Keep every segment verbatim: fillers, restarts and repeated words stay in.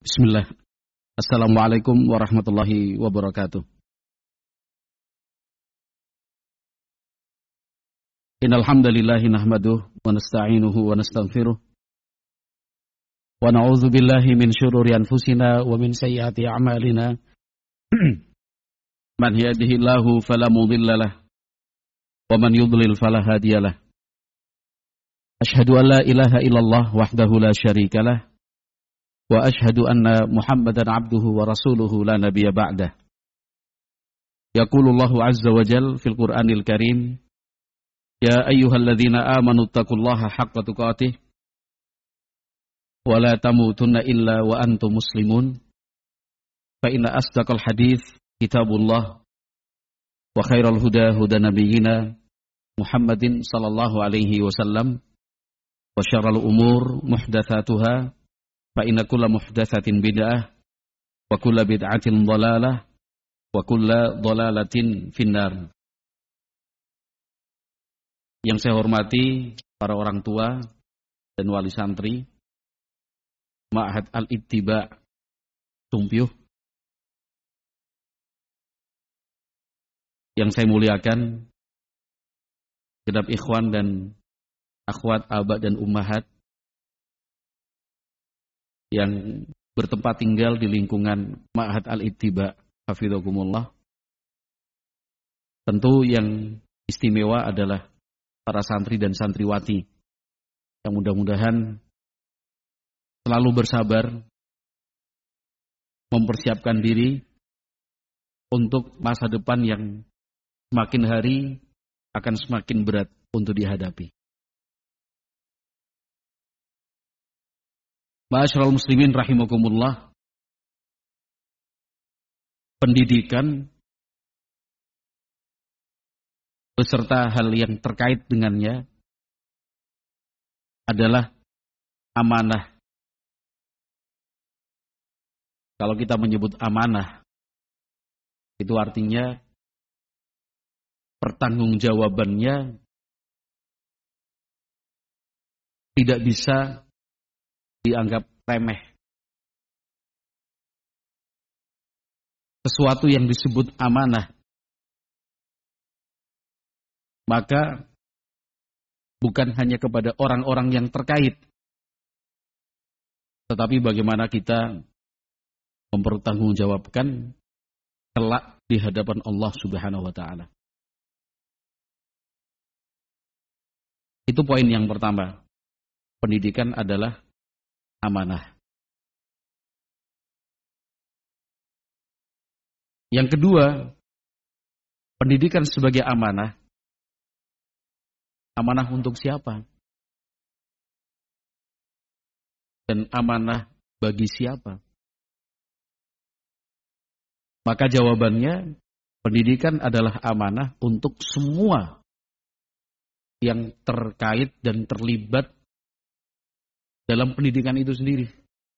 Bismillah. Assalamualaikum warahmatullahi wabarakatuh. Innal hamdalillahi nahmaduhu wa nasta'inuhu wa nastaghfiruh. Wa na'udzu billahi min syururi anfusina wa min sayyiati a'malina. Man yahdihillahu fala mudhillalah wa man yudlil fala hadiyalah. Asyhadu an la ilaha illallah wahdahu la syarikalah. Wa ashhadu anna Muhammadan abduhu wa rasuluhu la nabiyya ba'dah. Yaqulullahu azza wa jal fil Qur'anil Karim, ya ayyuhalladzina amanu taqullaha haqqa tuqatih wa la tamutunna illa wa antum muslimun. Fa inna asdaqal hadits kitabullah wa khairal huda huda nabiyyina Muhammadin sallallahu alaihi wasallam wa syarrul umur muhdatsatuha fa inna kulla muhdatsatin bid'ah wa kulla bid'atin dhalalah wa kulla dhalalatin finnar. Yang saya hormati para orang tua dan wali santri Ma'had Al-Ittiba' Tumpiuh, yang saya muliakan genap ikhwan dan akhwat, aba dan ummahat yang bertempat tinggal di lingkungan Ma'had Al-Ittiba' hafidhakumullah. Tentu yang istimewa adalah para santri dan santriwati yang mudah-mudahan selalu bersabar mempersiapkan diri untuk masa depan yang semakin hari akan semakin berat untuk dihadapi. Ma'asyiral muslimin rahimakumullah. Pendidikan beserta hal yang terkait dengannya adalah amanah. Kalau kita menyebut amanah, itu artinya pertanggungjawabannya tidak bisa dianggap remeh. Sesuatu yang disebut amanah, maka bukan hanya kepada orang-orang yang terkait, tetapi bagaimana kita mempertanggungjawabkan kelak di hadapan Allah Subhanahu wa taala. Itu poin yang pertama. Pendidikan adalah amanah. Yang kedua, pendidikan sebagai amanah. Amanah untuk siapa? Dan amanah bagi siapa? Maka jawabannya, pendidikan adalah amanah untuk semua yang terkait dan terlibat dalam pendidikan itu sendiri.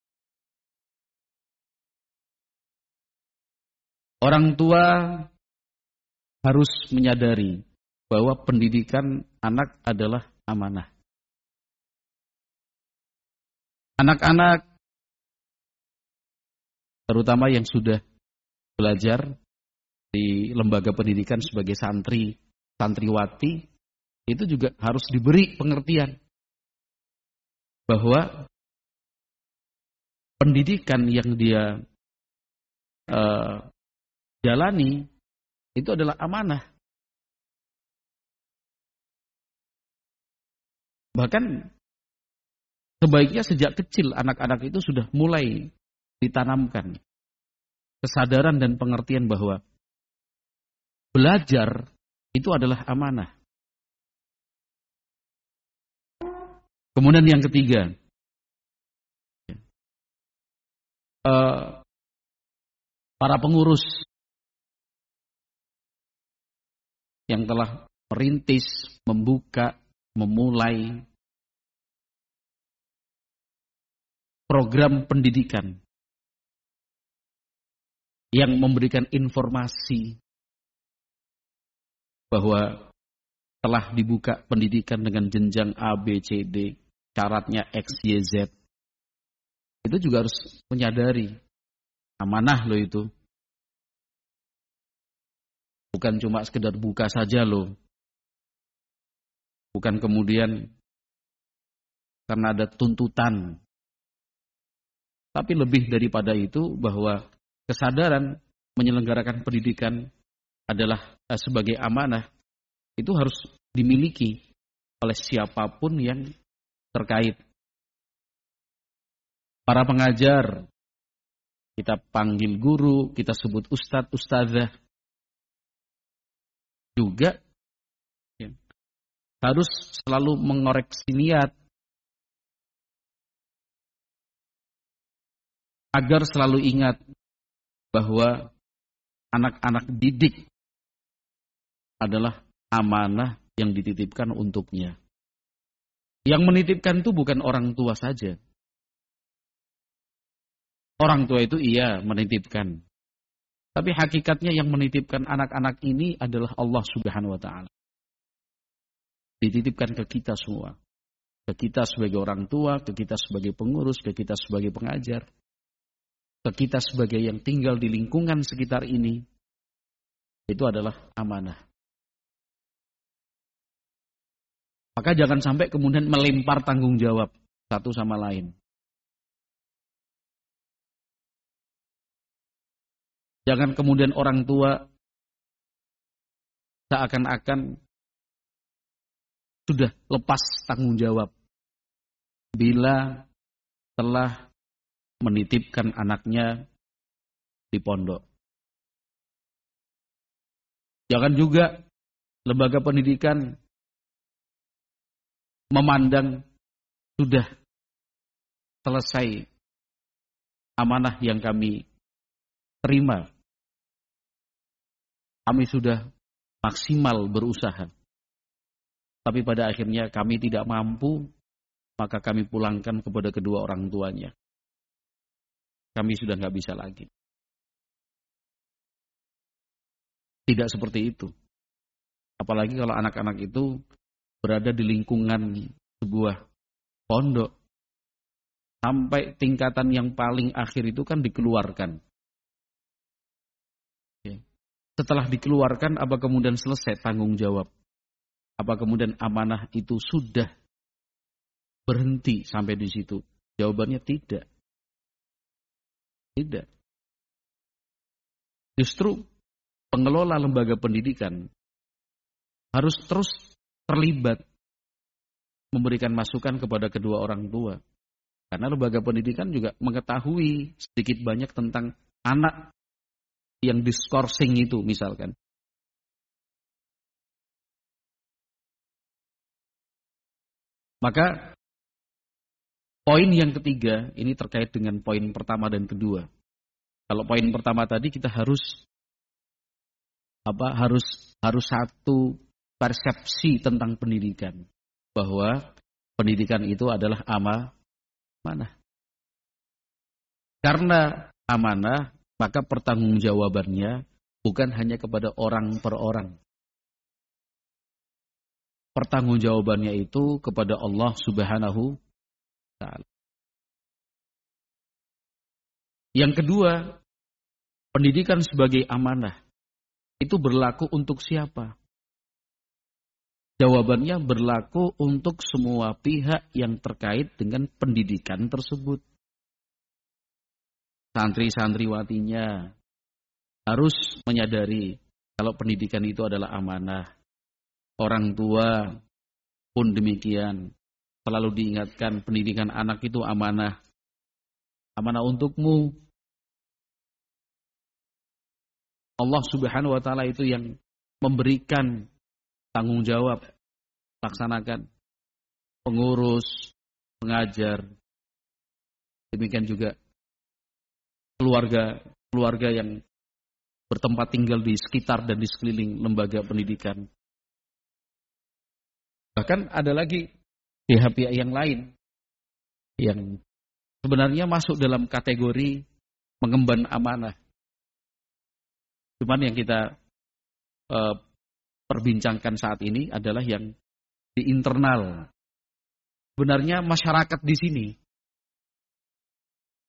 Orang tua harus menyadari bahwa pendidikan anak adalah amanah. Anak-anak, terutama yang sudah belajar di lembaga pendidikan sebagai santri, santriwati, itu juga harus diberi pengertian bahwa pendidikan yang dia uh, jalani itu adalah amanah. Bahkan sebaiknya sejak kecil anak-anak itu sudah mulai ditanamkan kesadaran dan pengertian bahwa belajar itu adalah amanah. Kemudian yang ketiga, uh, para pengurus yang telah merintis, membuka, memulai program pendidikan yang memberikan informasi bahwa telah dibuka pendidikan dengan jenjang A, B, C, D, syaratnya X, Y, Z. itu juga harus menyadari amanah loh itu. Bukan cuma sekedar buka saja loh. Bukan kemudian karena ada tuntutan. Tapi lebih daripada itu bahwa kesadaran menyelenggarakan pendidikan adalah eh, sebagai amanah itu harus dimiliki oleh siapapun yang terkait. Para pengajar, kita panggil guru, kita sebut ustadz, ustadzah, juga ya, harus selalu mengoreksi niat agar selalu ingat bahwa anak-anak didik adalah amanah yang dititipkan untuknya. Yang menitipkan itu bukan orang tua saja. Orang tua itu iya menitipkan. Tapi hakikatnya yang menitipkan anak-anak ini adalah Allah Subhanahu wa taala. Dititipkan ke kita semua. Ke kita sebagai orang tua, ke kita sebagai pengurus, ke kita sebagai pengajar. Ke kita sebagai yang tinggal di lingkungan sekitar ini. Itu adalah amanah. Maka jangan sampai kemudian melempar tanggung jawab satu sama lain. Jangan kemudian orang tua seakan-akan sudah lepas tanggung jawab bila telah menitipkan anaknya di pondok. Jangan juga lembaga pendidikan memandang sudah selesai amanah yang kami terima. Kami sudah maksimal berusaha. Tapi pada akhirnya kami tidak mampu, maka kami pulangkan kepada kedua orang tuanya. Kami sudah nggak bisa lagi. Tidak seperti itu. Apalagi kalau anak-anak itu berada di lingkungan sebuah pondok. Sampai tingkatan yang paling akhir itu kan dikeluarkan. Setelah dikeluarkan, apa kemudian selesai tanggung jawab? Apa kemudian amanah itu sudah berhenti sampai di situ? Jawabannya tidak. Tidak. Justru pengelola lembaga pendidikan harus terus terlibat memberikan masukan kepada kedua orang tua. Karena lembaga pendidikan juga mengetahui sedikit banyak tentang anak yang diskorsing itu misalkan. Maka poin yang ketiga ini terkait dengan poin pertama dan kedua. Kalau poin pertama tadi kita harus apa? Harus harus satu persepsi tentang pendidikan bahwa pendidikan itu adalah amanah. Karena amanah maka pertanggungjawabannya bukan hanya kepada orang per orang. Pertanggungjawabannya itu kepada Allah Subhanahu wa taala. Yang kedua, pendidikan sebagai amanah itu berlaku untuk siapa? Jawabannya berlaku untuk semua pihak yang terkait dengan pendidikan tersebut. Santri-santriwatinya harus menyadari kalau pendidikan itu adalah amanah. Orang tua pun demikian. Selalu diingatkan pendidikan anak itu amanah. Amanah untukmu. Allah Subhanahu wa taala itu yang memberikan tanggung jawab. Laksanakan. Pengurus, pengajar. Demikian juga keluarga keluarga yang bertempat tinggal di sekitar dan di sekeliling lembaga pendidikan. Bahkan ada lagi pihak-pihak yang lain yang sebenarnya masuk dalam kategori mengemban amanah. Cuman yang kita uh, perbincangkan saat ini adalah yang di internal. Sebenarnya masyarakat di sini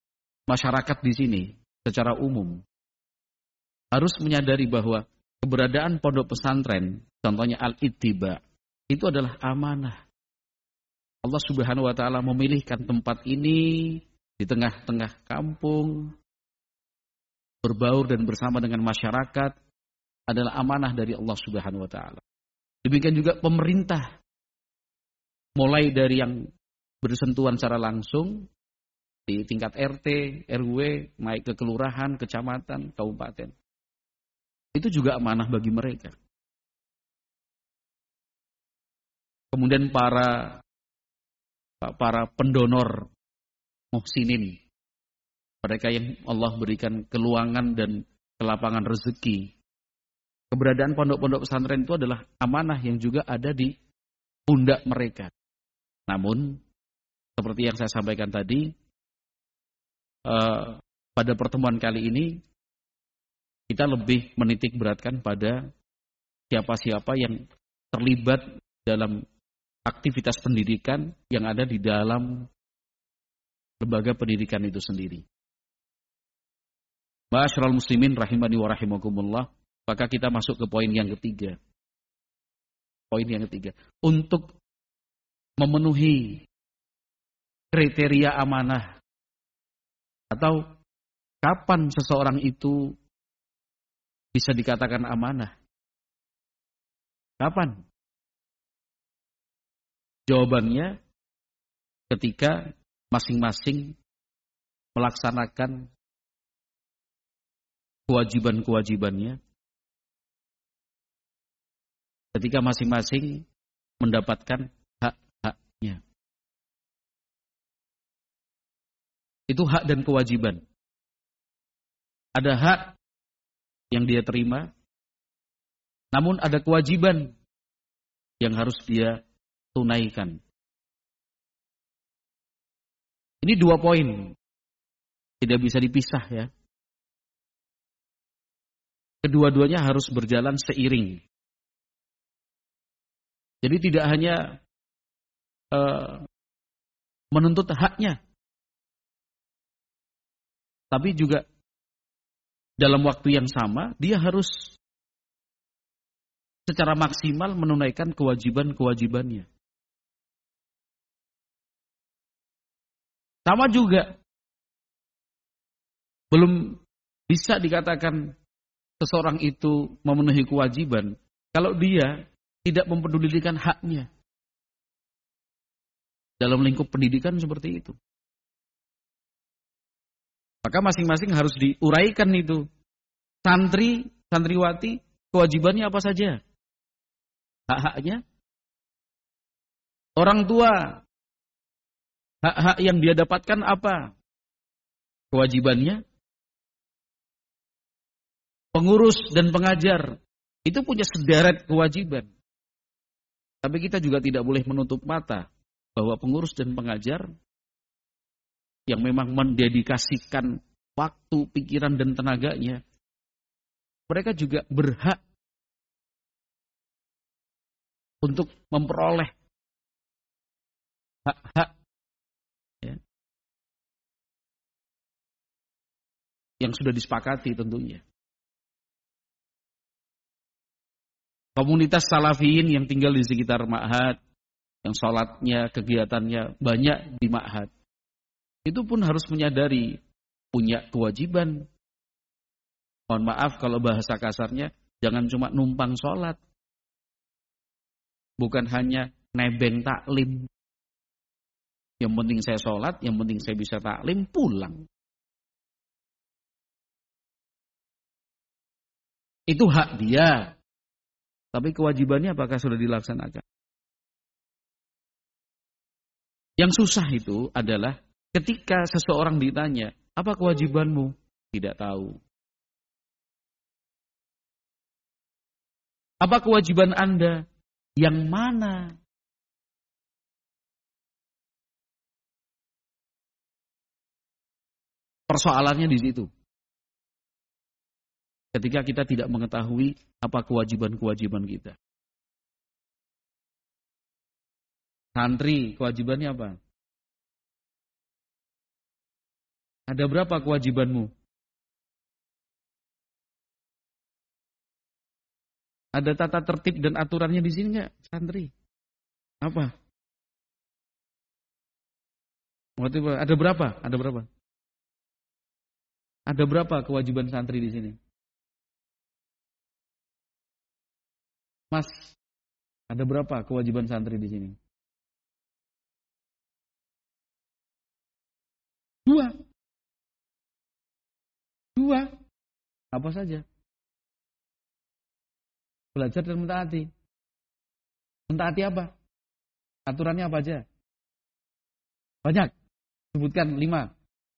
masyarakat di sini secara umum harus menyadari bahwa keberadaan pondok pesantren, contohnya Al-Ittiba, itu adalah amanah. Allah Subhanahu wa taala memilihkan tempat ini di tengah-tengah kampung, berbaur dan bersama dengan masyarakat, adalah amanah dari Allah Subhanahu wa taala. Demikian juga pemerintah, mulai dari yang bersentuhan secara langsung di tingkat R T, R W, naik ke kelurahan, kecamatan, kabupaten. Itu juga amanah bagi mereka. Kemudian para para pendonor muhsinin, mereka yang Allah berikan keluangan dan kelapangan rezeki. Keberadaan pondok-pondok pesantren itu adalah amanah yang juga ada di pundak mereka. Namun, seperti yang saya sampaikan tadi, eh, pada pertemuan kali ini, kita lebih menitik beratkan pada siapa-siapa yang terlibat dalam aktivitas pendidikan yang ada di dalam lembaga pendidikan itu sendiri. Ma'asyiral muslimin rahimani wa rahimakumullah, maka kita masuk ke poin yang ketiga. Poin yang ketiga, untuk memenuhi kriteria amanah atau kapan seseorang itu bisa dikatakan amanah? Kapan? Jawabannya ketika masing-masing melaksanakan kewajiban-kewajibannya, ketika masing-masing mendapatkan hak-haknya. Itu hak dan kewajiban. Ada hak yang dia terima, namun ada kewajiban yang harus dia tunaikan. Ini dua poin, tidak bisa dipisah ya. Kedua-duanya harus berjalan seiring. Jadi tidak hanya uh, menuntut haknya, tapi juga dalam waktu yang sama dia harus secara maksimal menunaikan kewajiban-kewajibannya. Sama juga, belum bisa dikatakan seseorang itu memenuhi kewajiban kalau dia tidak mempedulikan haknya. Dalam lingkup pendidikan seperti itu. Maka masing-masing harus diuraikan itu. Santri, santriwati, kewajibannya apa saja? Hak-haknya. Orang tua, hak-hak yang dia dapatkan apa? Kewajibannya. Pengurus dan pengajar, itu punya sederet kewajiban. Tapi kita juga tidak boleh menutup mata bahwa pengurus dan pengajar yang memang mendedikasikan waktu, pikiran, dan tenaganya, mereka juga berhak untuk memperoleh hak-hak ya, yang sudah disepakati tentunya. Komunitas salafiyin yang tinggal di sekitar ma'had, yang sholatnya, kegiatannya banyak di ma'had, itu pun harus menyadari punya kewajiban. Mohon maaf kalau bahasa kasarnya, jangan cuma numpang sholat. Bukan hanya nebeng taklim. Yang penting saya sholat, yang penting saya bisa taklim, pulang. Itu hak dia. Tapi kewajibannya apakah sudah dilaksanakan? Yang susah itu adalah ketika seseorang ditanya, apa kewajibanmu? Tidak tahu. Apa kewajiban Anda? Yang mana? Persoalannya di situ. Ketika kita tidak mengetahui apa kewajiban-kewajiban kita. Santri, kewajibannya apa? Ada berapa kewajibanmu? Ada tata tertib dan aturannya di sini nggak, santri? Apa? Ada berapa? Ada berapa? Ada berapa kewajiban santri di sini? Mas, ada berapa kewajiban santri di sini? Dua. Dua. Apa saja? Belajar dan mentaati. Mentaati apa? Aturannya apa aja? Banyak. Sebutkan lima.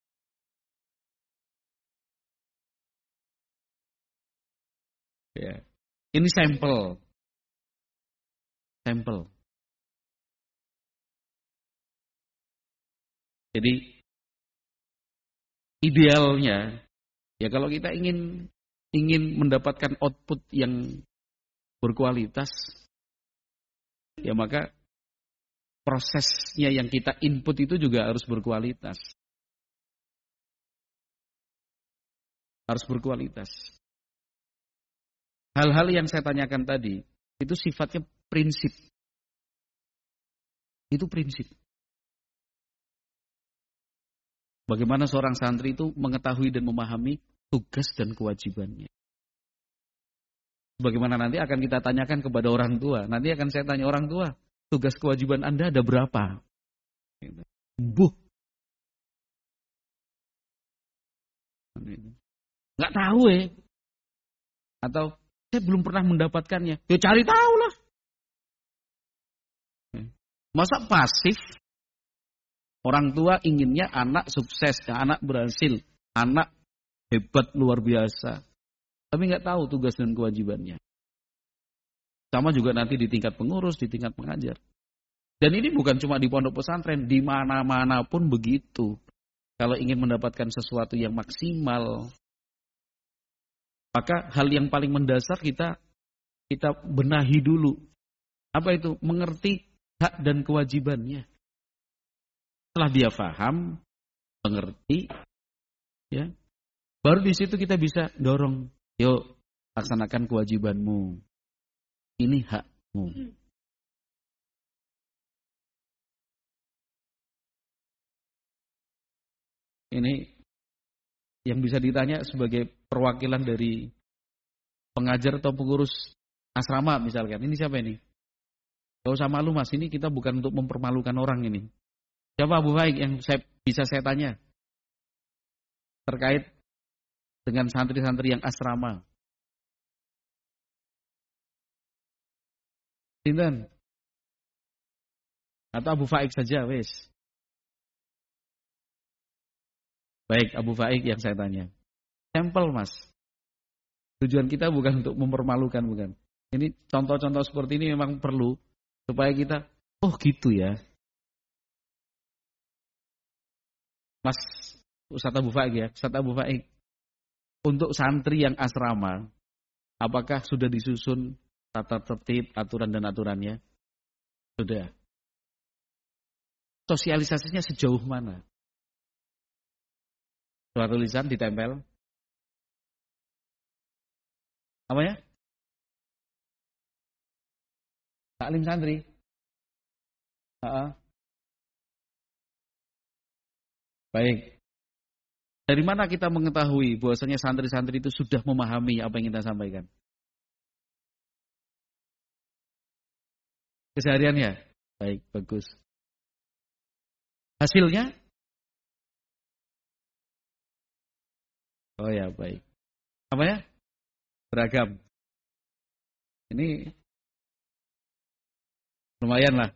Ya. Ini sampel. Sampel. Jadi idealnya ya kalau kita ingin ingin mendapatkan output yang berkualitas, ya maka prosesnya yang kita input itu juga harus berkualitas. Harus berkualitas. Hal-hal yang saya tanyakan tadi, itu sifatnya prinsip. Itu prinsip. Bagaimana seorang santri itu mengetahui dan memahami tugas dan kewajibannya. Bagaimana nanti akan kita tanyakan kepada orang tua. Nanti akan saya tanya orang tua, tugas kewajiban Anda ada berapa? Buh. Nggak tahu ya. Atau saya belum pernah mendapatkannya. Ya cari tahu lah. Masa pasif? Orang tua inginnya anak sukses, anak berhasil, anak hebat luar biasa. Tapi nggak tahu tugas dan kewajibannya. Sama juga nanti di tingkat pengurus, di tingkat pengajar. Dan ini bukan cuma di pondok pesantren, di mana-mana pun begitu. Kalau ingin mendapatkan sesuatu yang maksimal, maka hal yang paling mendasar kita kita benahi dulu. Apa itu? Mengerti hak dan kewajibannya. Setelah dia paham, mengerti, ya, baru di situ kita bisa dorong, yuk laksanakan kewajibanmu. Ini hakmu. Ini yang bisa ditanya sebagai perwakilan dari pengajar atau pengurus asrama misalkan. Ini siapa ini? Gak usah malu mas, ini kita bukan untuk mempermalukan orang ini. Siapa Abu Faik yang saya, bisa saya tanya terkait dengan santri-santri yang asrama? Sinten? Atau Abu Faik saja, wes. Baik, Abu Faik yang saya tanya. Sampel mas. Tujuan kita bukan untuk mempermalukan, bukan. Ini contoh-contoh seperti ini memang perlu supaya kita, oh gitu ya. Mas Ustaz Abu Faik ya, Ustaz Abu Faik. Untuk santri yang asrama, apakah sudah disusun tata tertib, aturan dan aturannya? Sudah. Sosialisasinya sejauh mana? Surat tulisan ditempel. Apa ya? Taklim santri. Uh-uh. Baik. Dari mana kita mengetahui bahwasanya santri-santri itu sudah memahami apa yang kita sampaikan? Kesehariannya? Baik, bagus. Hasilnya? Oh ya, baik. Apa ya? Beragam. Ini lumayan lah.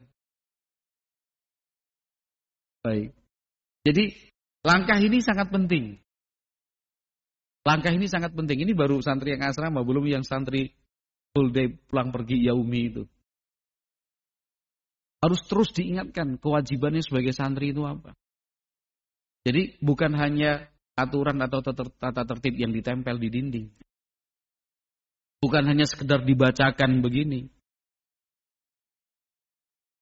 Baik. Jadi langkah ini sangat penting. Langkah ini sangat penting. Ini baru santri yang asrama, belum yang santri full day pulang pergi yaumi itu. Harus terus diingatkan kewajibannya sebagai santri itu apa. Jadi bukan hanya aturan atau tata tertib yang ditempel di dinding. Bukan hanya sekedar dibacakan begini.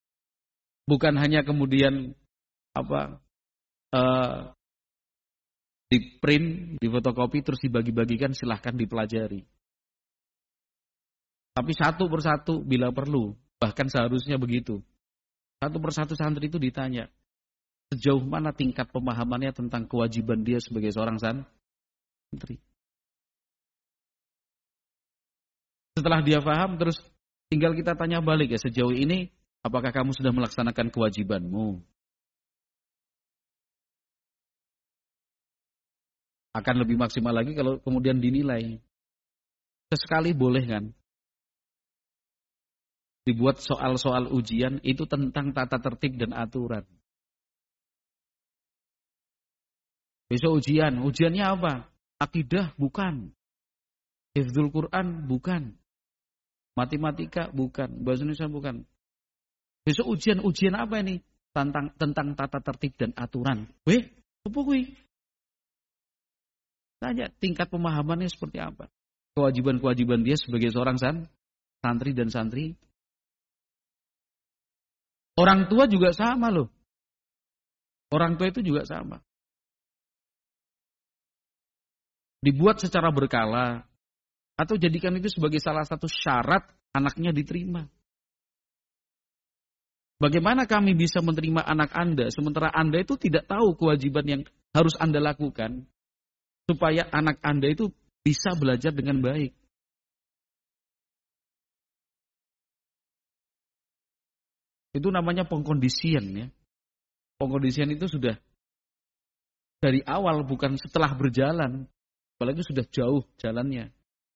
Bukan hanya kemudian apa uh, di print, di fotokopi, terus dibagi-bagikan, silahkan dipelajari. Tapi satu persatu bila perlu, bahkan seharusnya begitu. Satu persatu santri itu ditanya, sejauh mana tingkat pemahamannya tentang kewajiban dia sebagai seorang santri. Setelah dia paham, terus tinggal kita tanya balik ya, sejauh ini apakah kamu sudah melaksanakan kewajibanmu? Akan lebih maksimal lagi kalau kemudian dinilai. Sesekali boleh kan? Dibuat soal-soal ujian itu tentang tata tertib dan aturan. Besok ujian, ujiannya apa? Akidah bukan. Hifdzul Quran bukan. Matematika bukan. Bahasa Indonesia bukan. Besok ujian, ujian apa ini? Tentang tentang tata tertib dan aturan. Weh, apa kuwi? Tanya tingkat pemahamannya seperti apa? Kewajiban-kewajiban dia sebagai seorang san, santri dan santri. Orang tua juga sama loh. Orang tua itu juga sama. Dibuat secara berkala. Atau jadikan itu sebagai salah satu syarat anaknya diterima. Bagaimana kami bisa menerima anak Anda, sementara Anda itu tidak tahu kewajiban yang harus Anda lakukan, supaya anak Anda itu bisa belajar dengan baik. Itu namanya pengkondisian ya. Pengkondisian itu sudah dari awal, bukan setelah berjalan. Apalagi sudah jauh jalannya.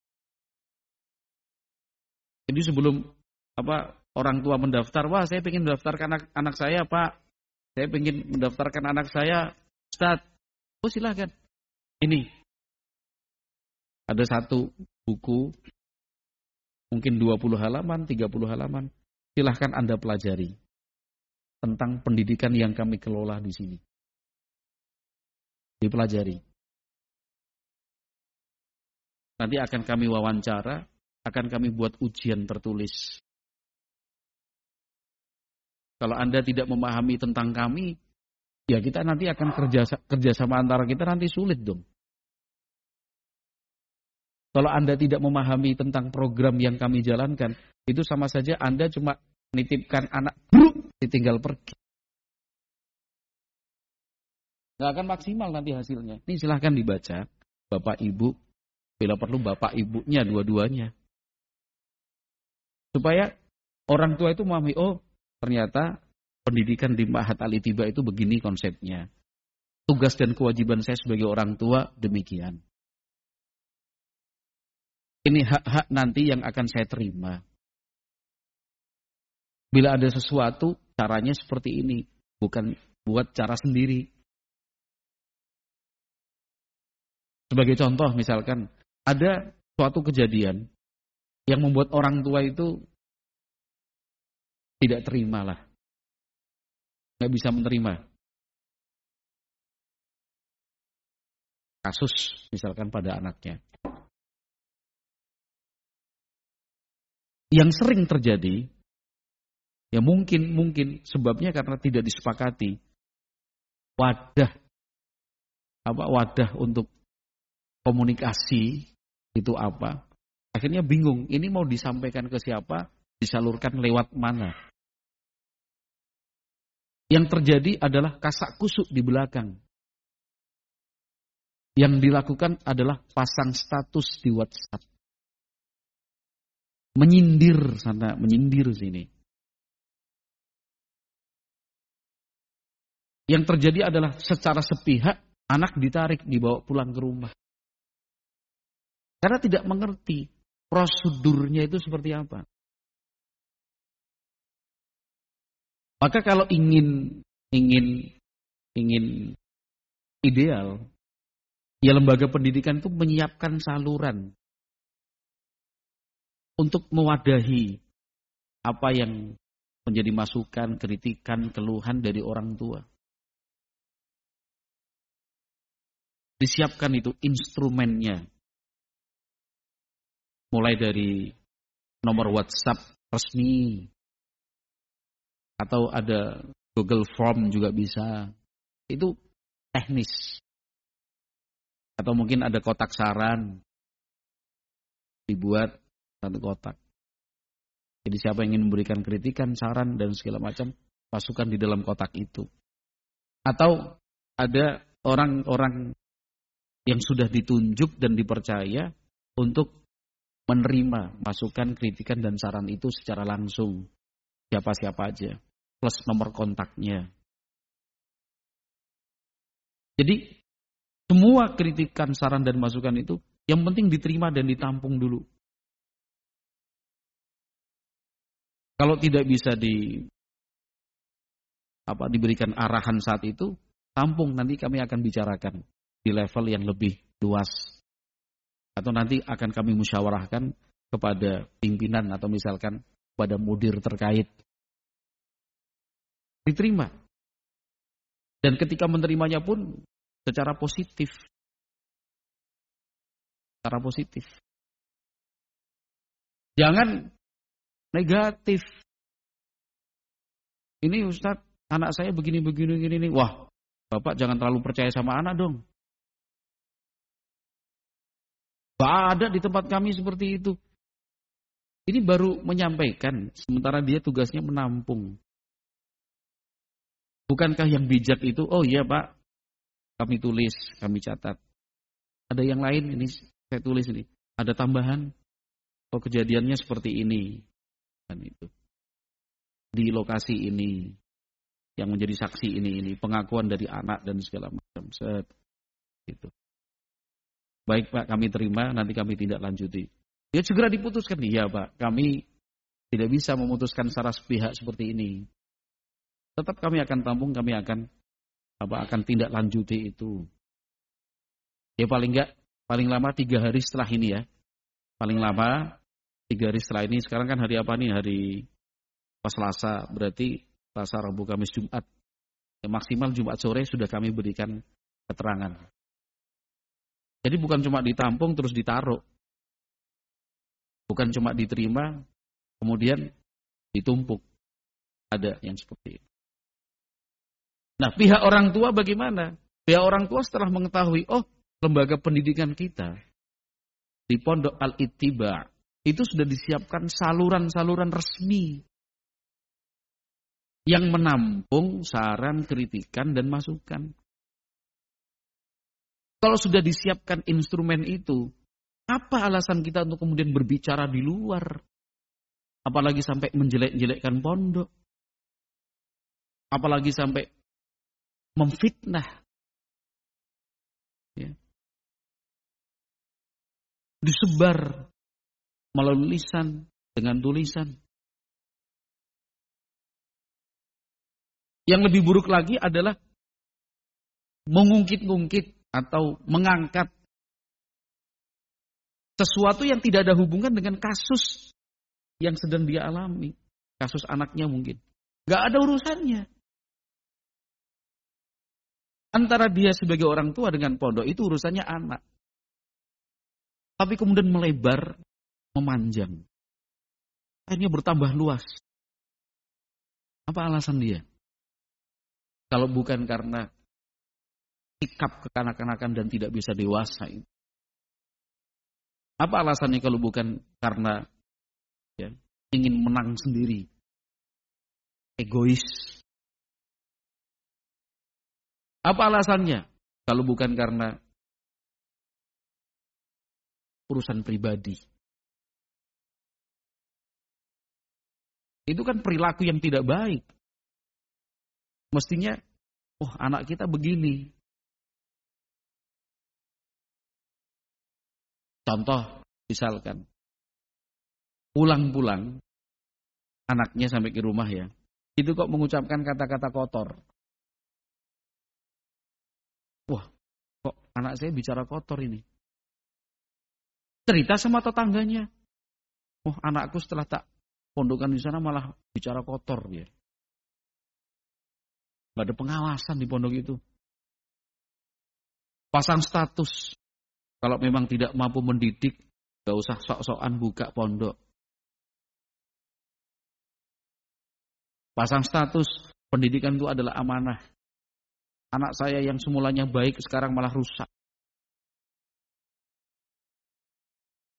Jadi sebelum apa orang tua mendaftar, wah saya ingin mendaftarkan anak, anak saya Pak. Saya ingin mendaftarkan anak saya Ustaz. Oh silahkan. Ini. Ada satu buku. Mungkin dua puluh halaman, tiga puluh halaman. Silahkan Anda pelajari tentang pendidikan yang kami kelola di sini. Dipelajari. Nanti akan kami wawancara, akan kami buat ujian tertulis. Kalau Anda tidak memahami tentang kami, ya kita nanti akan kerja kerjasama antara kita nanti sulit dong. Kalau Anda tidak memahami tentang program yang kami jalankan, itu sama saja Anda cuma nitipkan anak, bruk, ditinggal pergi. Nggak akan maksimal nanti hasilnya. Ini silahkan dibaca, Bapak Ibu, bila perlu Bapak Ibunya dua-duanya. Supaya orang tua itu memahami, oh ternyata pendidikan di Ma'had Al-Ittiba itu begini konsepnya. Tugas dan kewajiban saya sebagai orang tua demikian. Ini hak-hak nanti yang akan saya terima. Bila ada sesuatu, caranya seperti ini. Bukan buat cara sendiri. Sebagai contoh misalkan, ada suatu kejadian yang membuat orang tua itu tidak terima lah. Nggak bisa menerima. Kasus misalkan pada anaknya. Yang sering terjadi, ya mungkin mungkin sebabnya karena tidak disepakati wadah apa wadah untuk komunikasi itu apa. Akhirnya bingung, ini mau disampaikan ke siapa, disalurkan lewat mana. Yang terjadi adalah kasak kusuk di belakang. Yang dilakukan adalah pasang status di WhatsApp. Menyindir sana, menyindir sini. Yang terjadi adalah secara sepihak anak ditarik, dibawa pulang ke rumah. Karena tidak mengerti prosedurnya itu seperti apa. Maka kalau ingin ingin ingin ideal, ya lembaga pendidikan itu menyiapkan saluran untuk mewadahi apa yang menjadi masukan, kritikan, keluhan dari orang tua. Disiapkan itu instrumennya. Mulai dari nomor WhatsApp resmi, atau ada Google Form juga bisa. Itu teknis. Atau mungkin ada kotak saran, dibuat satu kotak. Jadi siapa yang ingin memberikan kritikan, saran, dan segala macam, masukkan di dalam kotak itu. Atau ada orang-orang yang sudah ditunjuk dan dipercaya untuk menerima masukan, kritikan, dan saran itu secara langsung. Siapa-siapa aja. Plus nomor kontaknya. Jadi semua kritikan, saran, dan masukan itu yang penting diterima dan ditampung dulu. Kalau tidak bisa di apa diberikan arahan saat itu, tampung, nanti kami akan bicarakan di level yang lebih luas. Atau nanti akan kami musyawarahkan kepada pimpinan atau misalkan pada mudir terkait. Diterima. Dan ketika menerimanya pun secara positif. Secara positif. Jangan negatif. Ini Ustaz, anak saya begini-begini begini. Wah, Bapak jangan terlalu percaya sama anak dong. Gak ada di tempat kami seperti itu. Ini baru menyampaikan, sementara dia tugasnya menampung. Bukankah yang bijak itu, oh iya Pak, kami tulis, kami catat. Ada yang lain, ini saya tulis ini. Ada tambahan, oh kejadiannya seperti ini. Dan itu. Di lokasi ini, yang menjadi saksi ini, ini pengakuan dari anak dan segala macam. Set. Gitu. Baik Pak, kami terima, nanti kami tidak lanjuti. Ya segera diputuskan, iya Pak, kami tidak bisa memutuskan secara sepihak seperti ini. Tetap kami akan tampung, kami akan apa akan tindak lanjuti itu. Ya paling enggak, paling lama tiga hari setelah ini ya. Paling lama tiga hari setelah ini. Sekarang kan hari apa nih? Hari pas Selasa, berarti Selasa, Rabu, Kamis, Jumat. Ya, maksimal Jumat sore sudah kami berikan keterangan. Jadi bukan cuma ditampung terus ditaruh. Bukan cuma diterima, kemudian ditumpuk. Ada yang seperti itu. Nah, pihak orang tua bagaimana? Pihak orang tua setelah mengetahui, oh, lembaga pendidikan kita di Pondok Al-Ittiba itu sudah disiapkan saluran-saluran resmi yang menampung saran, kritikan, dan masukan. Kalau sudah disiapkan instrumen itu, apa alasan kita untuk kemudian berbicara di luar? Apalagi sampai menjelek-jelekkan pondok. Apalagi sampai memfitnah. Ya. Disebar melalui lisan, dengan tulisan. Yang lebih buruk lagi adalah mengungkit-ungkit atau mengangkat sesuatu yang tidak ada hubungan dengan kasus yang sedang dia alami. Kasus anaknya mungkin. Gak ada urusannya. Antara dia sebagai orang tua dengan pondok itu urusannya anak. Tapi kemudian melebar, memanjang. Akhirnya bertambah luas. Apa alasan dia? Kalau bukan karena sikap kekanak-kanakan dan tidak bisa dewasa. Apa alasannya kalau bukan karena ya, ingin menang sendiri? Egois. Apa alasannya? Kalau bukan karena urusan pribadi. Itu kan perilaku yang tidak baik. Mestinya, oh anak kita begini. Contoh, misalkan, pulang-pulang, anaknya sampai ke rumah ya, itu kok mengucapkan kata-kata kotor. Wah, kok anak saya bicara kotor ini? Cerita sama tetangganya. Oh, anakku setelah tak pondokan di sana malah bicara kotor ya. Gak ada pengawasan di pondok itu. Pasang status. Kalau memang tidak mampu mendidik, gak usah sok-sokan buka pondok. Pasang status, pendidikan itu adalah amanah. Anak saya yang semulanya baik sekarang malah rusak.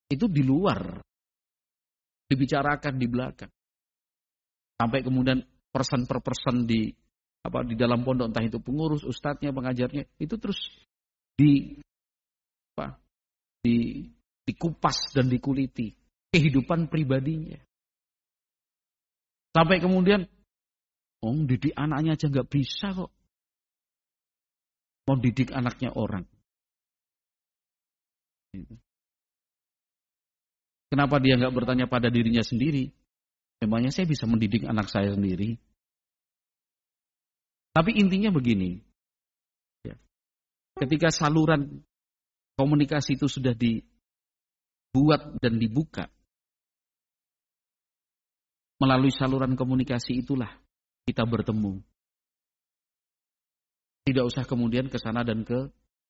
itu di luar, dibicarakan di belakang. Sampai kemudian person per person di apa di dalam pondok, entah itu pengurus, ustadznya, pengajarnya, itu terus di apa di dikupas dan dikuliti kehidupan pribadinya. Sampai kemudian, oh didik anaknya aja nggak bisa kok, mau didik anaknya orang. Kenapa dia nggak bertanya pada dirinya sendiri? Memangnya saya bisa mendidik anak saya sendiri? Tapi intinya begini, ya, ketika saluran komunikasi itu sudah dibuat dan dibuka, melalui saluran komunikasi itulah kita bertemu. Tidak usah kemudian ke sana dan ke.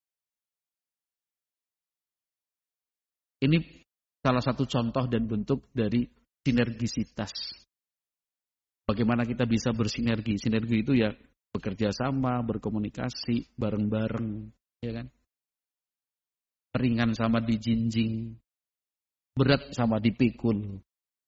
Ini salah satu contoh dan bentuk dari sinergisitas. Bagaimana kita bisa bersinergi? Sinergi itu ya bekerja sama, berkomunikasi, bareng-bareng, ya kan? Ringan sama dijinjing, berat sama dipikul.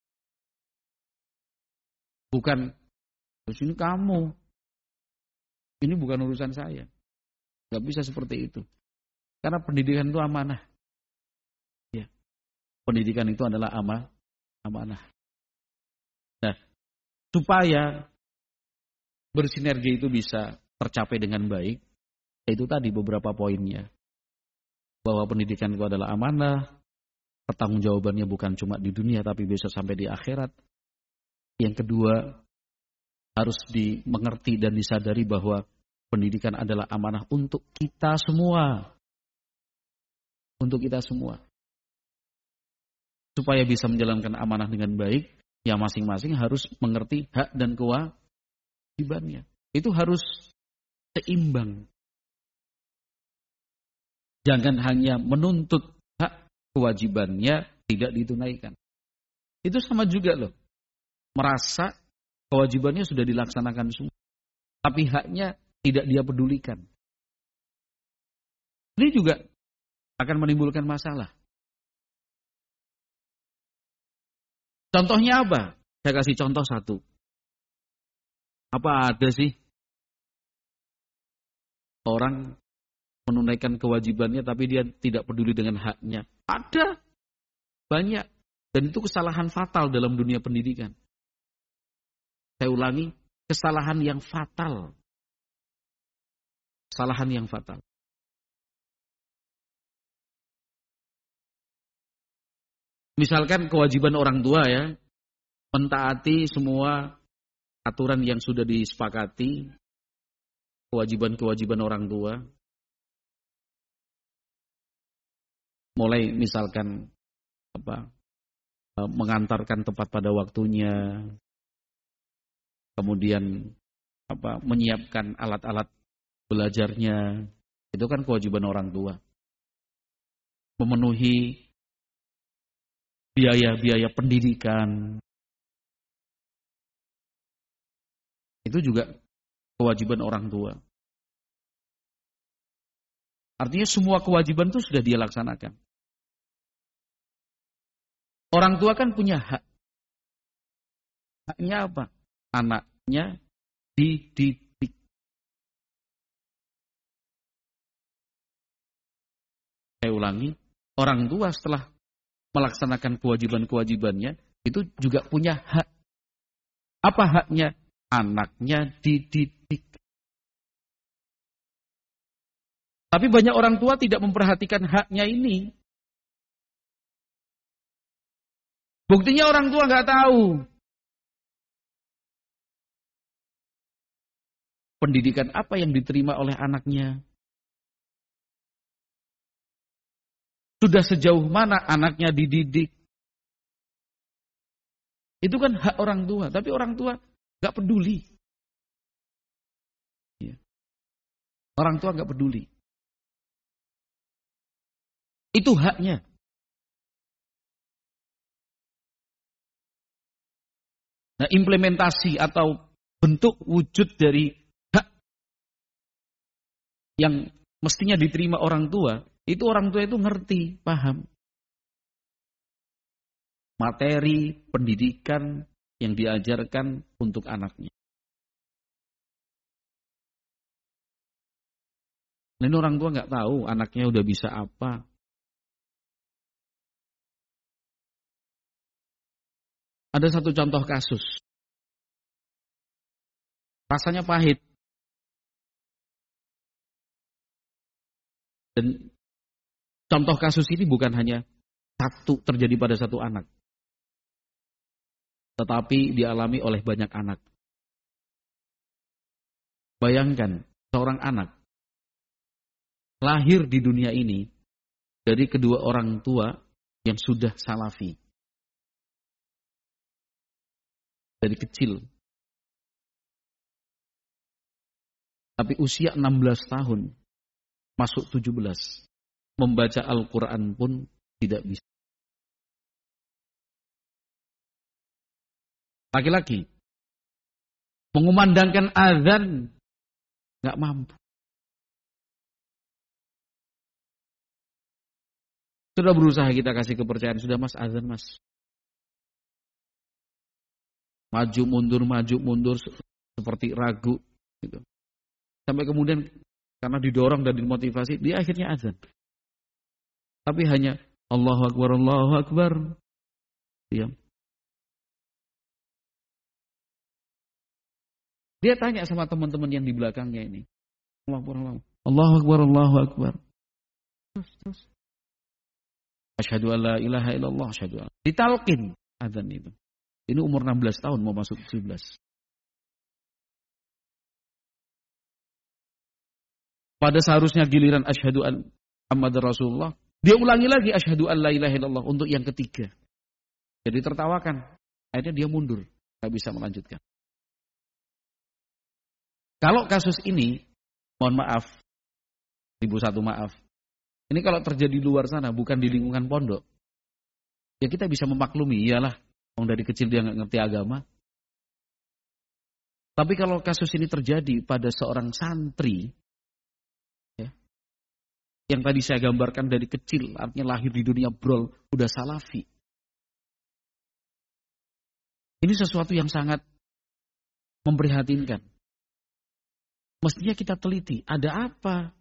Bukan, terus ini kamu, ini bukan urusan saya. Gak bisa seperti itu. Karena pendidikan itu amanah. Ya. Pendidikan itu adalah amal, amanah. Nah, supaya bersinergi itu bisa tercapai dengan baik, itu tadi beberapa poinnya. Bahwa pendidikan itu adalah amanah, pertanggungjawabannya bukan cuma di dunia, tapi besok sampai di akhirat. Yang kedua, harus dimengerti dan disadari bahwa pendidikan adalah amanah untuk kita semua. Untuk kita semua. Supaya bisa menjalankan amanah dengan baik, ya masing-masing harus mengerti hak dan kewajibannya. Itu harus seimbang. Jangan hanya menuntut hak kewajibannya tidak ditunaikan. Itu sama juga loh. Merasa kewajibannya sudah dilaksanakan semua. Tapi haknya tidak dia pedulikan. Ini juga akan menimbulkan masalah. Contohnya apa? Saya kasih contoh satu. Apa ada sih orang menunaikan kewajibannya tapi dia tidak peduli dengan haknya? Ada. Banyak. Dan itu kesalahan fatal dalam dunia pendidikan. Saya ulangi, kesalahan yang fatal. Kesalahan yang fatal. Misalkan kewajiban orang tua ya, mentaati semua aturan yang sudah disepakati, kewajiban-kewajiban orang tua. Mulai misalkan apa? Mengantarkan tepat pada waktunya, kemudian apa? Menyiapkan alat-alat belajarnya, itu kan kewajiban orang tua. Memenuhi biaya-biaya pendidikan, itu juga kewajiban orang tua. Artinya semua kewajiban itu sudah dia laksanakan. Orang tua kan punya hak. Haknya apa? Anaknya dididik. Saya ulangi, orang tua setelah melaksanakan kewajiban-kewajibannya, itu juga punya hak. Apa haknya? Anaknya dididik. Tapi banyak orang tua tidak memperhatikan haknya ini. Buktinya orang tua nggak tahu. Pendidikan apa yang diterima oleh anaknya? Sudah sejauh mana anaknya dididik? Itu kan hak orang tua. Tapi orang tua gak peduli. Orang tua gak peduli. Itu haknya. Nah, implementasi atau bentuk wujud dari hak yang mestinya diterima orang tua, itu orang tua itu ngerti, paham. materi pendidikan yang diajarkan untuk anaknya. Ini orang tua nggak tahu anaknya udah bisa apa. Ada satu contoh kasus. Rasanya pahit. Dan contoh kasus ini bukan hanya satu terjadi pada satu anak. Tetapi dialami oleh banyak anak. Bayangkan seorang anak lahir di dunia ini dari kedua orang tua yang sudah salafi. Dari kecil. Tapi usia enam belas tahun, masuk tujuh belas. Membaca Al-Quran pun tidak bisa. Laki-laki. Mengumandangkan azan, nggak mampu. Sudah berusaha kita kasih kepercayaan. Sudah mas, azan mas. Maju mundur, maju mundur. Seperti ragu. Gitu. Sampai kemudian karena didorong dan dimotivasi. Dia akhirnya azan. Tapi hanya Allahu Akbar, Allahu Akbar. Diam. Dia tanya sama teman-teman yang di belakangnya ini. Allahu Akbar, Allahu Akbar, Allahu Akbar. Terus, terus. Asyhadu an la ilaha illallah, asyhadu an. Ditalqin azan itu. Ini umur enam belas tahun mau masuk tujuh belas. Pada seharusnya giliran asyhadu an Muhammadar Rasulullah, dia ulangi lagi asyhadu an la ilaha illallah untuk yang ketiga. Jadi tertawakan. Akhirnya dia mundur, enggak bisa melanjutkan. Kalau kasus ini, mohon maaf, ibu satu maaf. Ini kalau terjadi di luar sana, bukan di lingkungan pondok. Ya kita bisa memaklumi, iyalah. Orang dari kecil dia nggak ngerti agama. Tapi kalau kasus ini terjadi pada seorang santri, ya, yang tadi saya gambarkan dari kecil, artinya lahir di dunia brol, udah salafi. Ini sesuatu yang sangat memprihatinkan. Mestinya kita teliti, ada apa?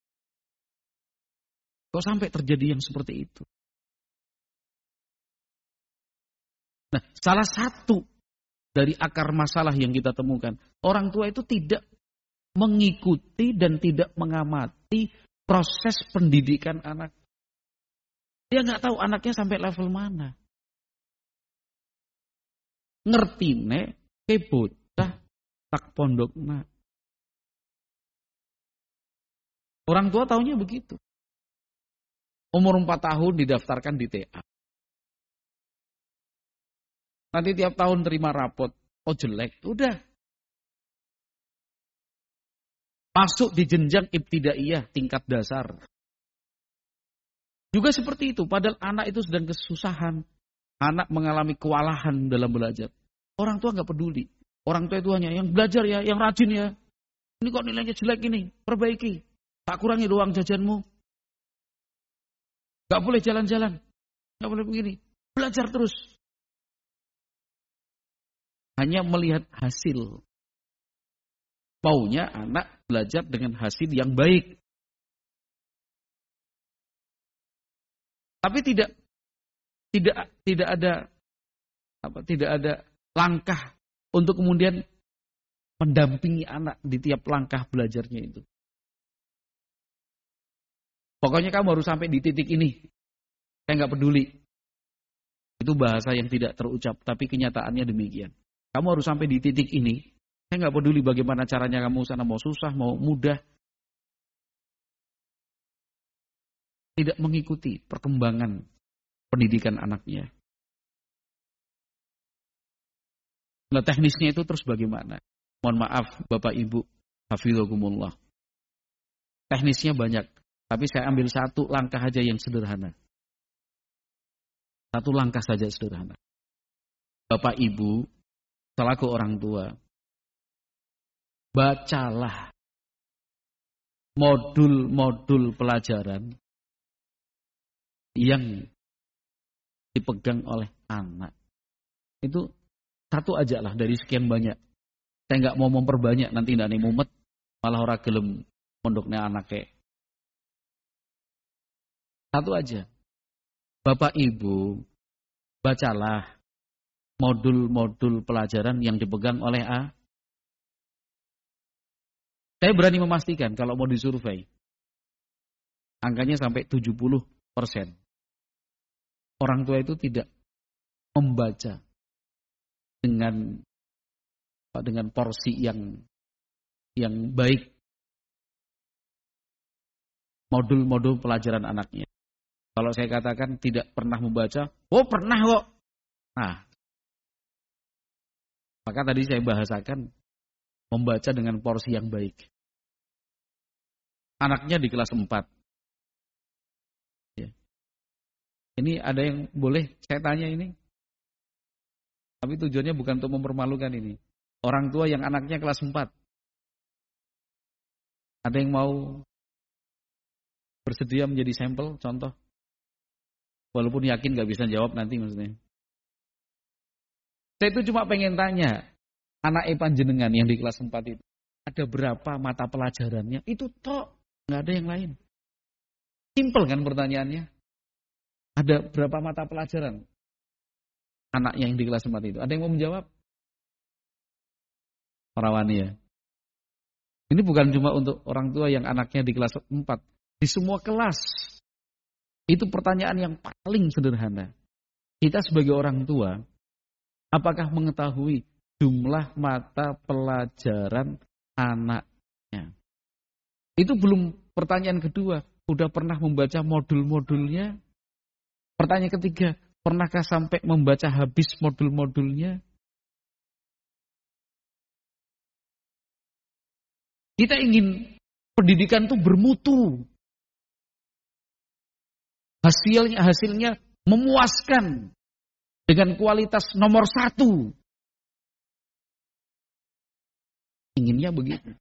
Kok sampai terjadi yang seperti itu? Nah, salah satu dari akar masalah yang kita temukan, orang tua itu tidak mengikuti dan tidak mengamati proses pendidikan anak. Dia nggak tahu anaknya sampai level mana. Ngerti nek, ke bocah tak pondok nak. Orang tua taunya begitu. Umur empat tahun didaftarkan di T A. Nanti tiap tahun terima rapot. Oh jelek, udah. Masuk di jenjang ibtidaiyah, tingkat dasar. Juga seperti itu, padahal anak itu sedang kesusahan. Anak mengalami kewalahan dalam belajar. Orang tua nggak peduli. Orang tua itu hanya yang belajar ya, yang rajin ya. Ini kok nilainya jelek ini, perbaiki. Tak kurangi ruang jajanmu. Gak boleh jalan-jalan. Gak boleh begini. Belajar terus. Hanya melihat hasil. Maunya anak belajar dengan hasil yang baik. Tapi tidak tidak tidak ada apa tidak ada langkah untuk kemudian mendampingi anak di tiap langkah belajarnya itu. Pokoknya kamu harus sampai di titik ini. Saya nggak peduli. Itu bahasa yang tidak terucap, tapi kenyataannya demikian. Kamu harus sampai di titik ini. Saya nggak peduli bagaimana caranya kamu sana, mau susah, mau mudah. Tidak mengikuti perkembangan pendidikan anaknya. Nah teknisnya itu terus bagaimana? Mohon maaf Bapak Ibu, hafizakumullah. Teknisnya banyak. Tapi saya ambil satu langkah aja yang sederhana. Satu langkah saja sederhana. Bapak Ibu, selaku orang tua, bacalah modul-modul pelajaran yang dipegang oleh anak. Itu satu aja lah dari sekian banyak. Saya nggak mau memperbanyak, nanti ndane mumet, malah ora gelem pondoknya anaknya. Satu aja. Bapak Ibu, bacalah modul-modul pelajaran yang dipegang oleh A. Saya berani memastikan kalau mau disurvei, angkanya sampai tujuh puluh persen. Orang tua itu tidak membaca dengan dengan porsi yang yang baik modul-modul pelajaran anaknya. Kalau saya katakan tidak pernah membaca, oh pernah kok. Nah, maka tadi saya bahasakan membaca dengan porsi yang baik. Anaknya di kelas empat. Ya. Ini ada yang boleh saya tanya ini? Tapi tujuannya bukan untuk mempermalukan ini. Orang tua yang anaknya kelas empat. Ada yang mau bersedia menjadi sampel, contoh? Walaupun yakin gak bisa jawab nanti maksudnya. Saya itu cuma pengen tanya, anak Epan jenengan yang di kelas empat itu, ada berapa mata pelajarannya? Itu tok, gak ada yang lain. Simpel kan pertanyaannya? Ada berapa mata pelajaran anak yang di kelas empat itu? Ada yang mau menjawab? Perawani ya. Ini bukan cuma untuk orang tua yang anaknya di kelas empat. Di semua kelas. Itu pertanyaan yang paling sederhana. Kita sebagai orang tua, apakah mengetahui jumlah mata pelajaran anaknya? Itu belum pertanyaan kedua. Udah pernah membaca modul-modulnya? Pertanyaan ketiga, pernahkah sampai membaca habis modul-modulnya? Kita ingin pendidikan itu bermutu. Hasilnya hasilnya memuaskan dengan kualitas nomor satu. Inginnya begitu.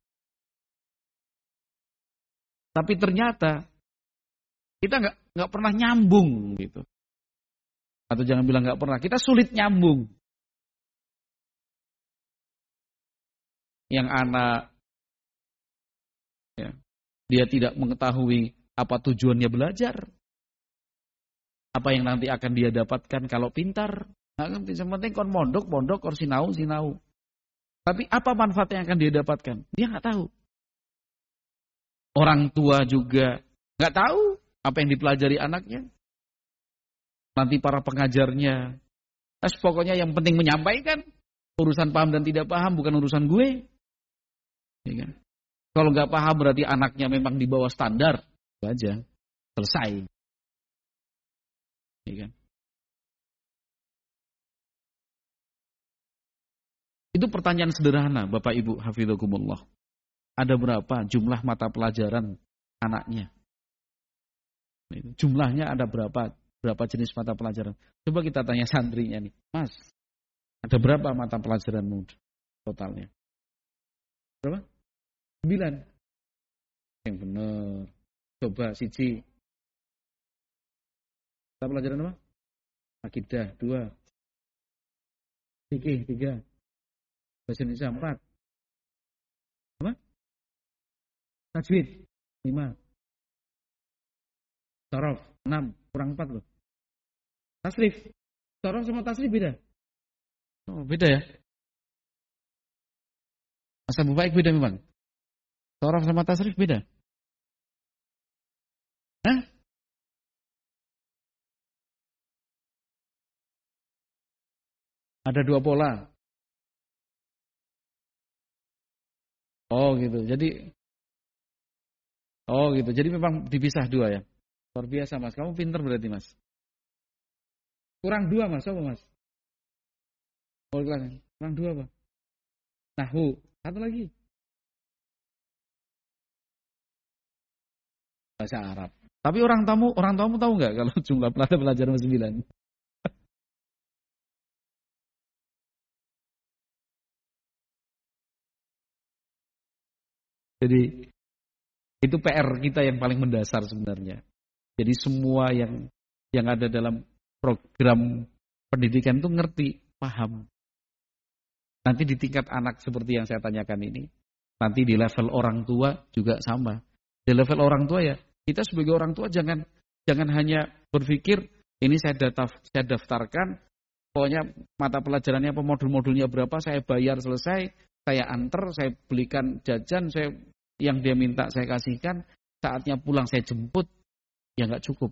Tapi ternyata kita nggak nggak pernah nyambung gitu. Atau jangan bilang nggak pernah, kita sulit nyambung. Yang anak ya, dia tidak mengetahui apa tujuannya belajar. Apa yang nanti akan dia dapatkan kalau pintar. Nggak ngerti, yang penting kon mondok, mondok, kon sinau, sinau. Tapi apa manfaat yang akan dia dapatkan? Dia nggak tahu. Orang tua juga nggak tahu apa yang dipelajari anaknya. Nanti para pengajarnya, eh, pokoknya yang penting menyampaikan. Urusan paham dan tidak paham bukan urusan gue. Ya kan? Kalau nggak paham berarti anaknya memang di bawah standar. Itu aja, selesai. Ya kan? Itu pertanyaan sederhana, Bapak Ibu hafidzakumullah. Ada berapa jumlah mata pelajaran anaknya? Jumlahnya ada berapa? Berapa jenis mata pelajaran? Coba kita tanya santrinya nih, Mas, ada berapa mata pelajaranmu totalnya? Berapa? Sembilan. Yang benar. Coba siji. Mata pelajaran apa? Akidah, dua. Fikih, tiga. Bahasa Indonesia, empat. Apa? Tajwid, lima. Sorof, enam. Kurang empat loh. Tasrif. Sorof sama tasrif beda. Oh, beda ya? Masa Bu Baik beda memang? Sorof sama tasrif beda? Hah? Ada dua pola. Oh gitu. Jadi Oh gitu. Jadi memang dipisah dua ya. Luar biasa Mas. Kamu pinter berarti Mas. Kurang dua Mas. Apa Mas? Oh, kurang dua apa? Nahwu. Satu lagi. Bahasa Arab. Tapi orang tamu, orang tamu tahu nggak kalau jumlah mata pelajaran sembilan? Jadi itu P R kita yang paling mendasar sebenarnya. Jadi semua yang yang ada dalam program pendidikan itu ngerti, paham. Nanti di tingkat anak seperti yang saya tanyakan ini, nanti di level orang tua juga sama. Di level orang tua ya, kita sebagai orang tua jangan jangan hanya berpikir ini saya daftar, saya daftarkan, pokoknya mata pelajarannya apa, modul-modulnya berapa, saya bayar selesai, saya antar, saya belikan jajan, saya yang dia minta saya kasihkan, saatnya pulang saya jemput, ya nggak cukup.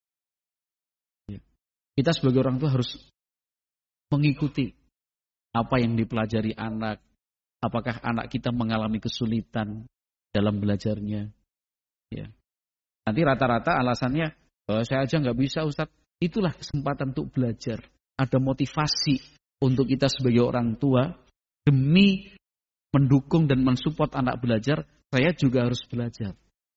Kita sebagai orang tua harus mengikuti apa yang dipelajari anak, apakah anak kita mengalami kesulitan dalam belajarnya. Ya. Nanti rata-rata alasannya, oh, saya aja nggak bisa Ustadz. Itulah kesempatan untuk belajar. Ada motivasi untuk kita sebagai orang tua demi mendukung dan mensupport anak belajar. Saya juga harus belajar.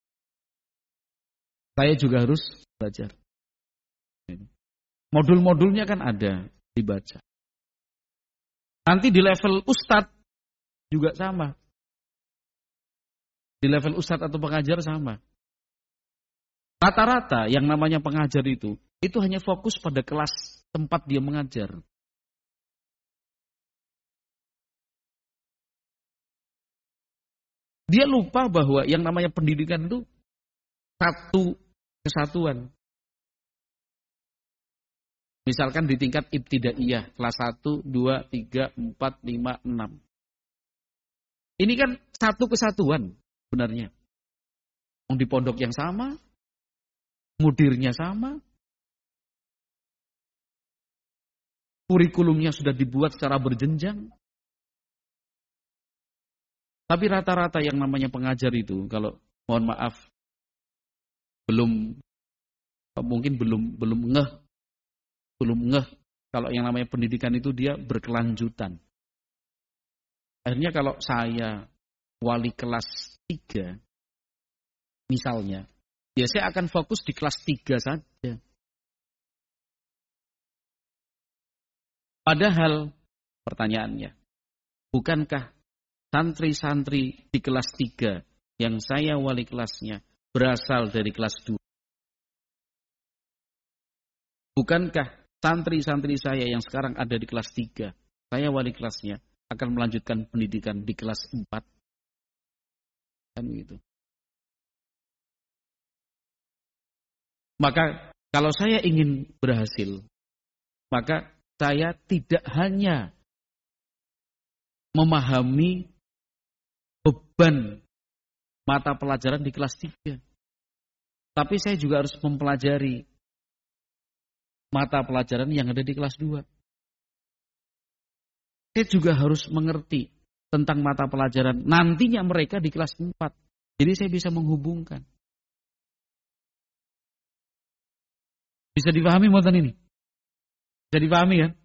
Saya juga harus belajar. Modul-modulnya kan ada dibaca. Nanti di level ustadz juga sama. Di level ustadz atau pengajar sama. Rata-rata yang namanya pengajar itu, itu hanya fokus pada kelas tempat dia mengajar. Dia lupa bahwa yang namanya pendidikan itu satu kesatuan. Misalkan di tingkat ibtidaiyah, kelas satu, dua, tiga, empat, lima, enam. Ini kan satu kesatuan sebenarnya. Di pondok yang sama, mudirnya sama, kurikulumnya sudah dibuat secara berjenjang. Tapi rata-rata yang namanya pengajar itu, kalau mohon maaf, belum, mungkin belum belum ngeh, belum ngeh kalau yang namanya pendidikan itu dia berkelanjutan. Akhirnya kalau saya wali kelas tiga, misalnya, ya saya akan fokus di kelas tiga saja. Padahal, pertanyaannya, bukankah santri-santri di kelas tiga yang saya wali kelasnya berasal dari kelas dua? Bukankah santri-santri saya yang sekarang ada di kelas tiga, saya wali kelasnya, akan melanjutkan pendidikan di kelas empat? Kan gitu. Maka kalau saya ingin berhasil, maka saya tidak hanya memahami beban mata pelajaran di kelas tiga, tapi saya juga harus mempelajari mata pelajaran yang ada di kelas dua. Saya juga harus mengerti tentang mata pelajaran nantinya mereka di kelas empat. Jadi saya bisa menghubungkan. Bisa dipahami muatan ini? Bisa dipahami kan?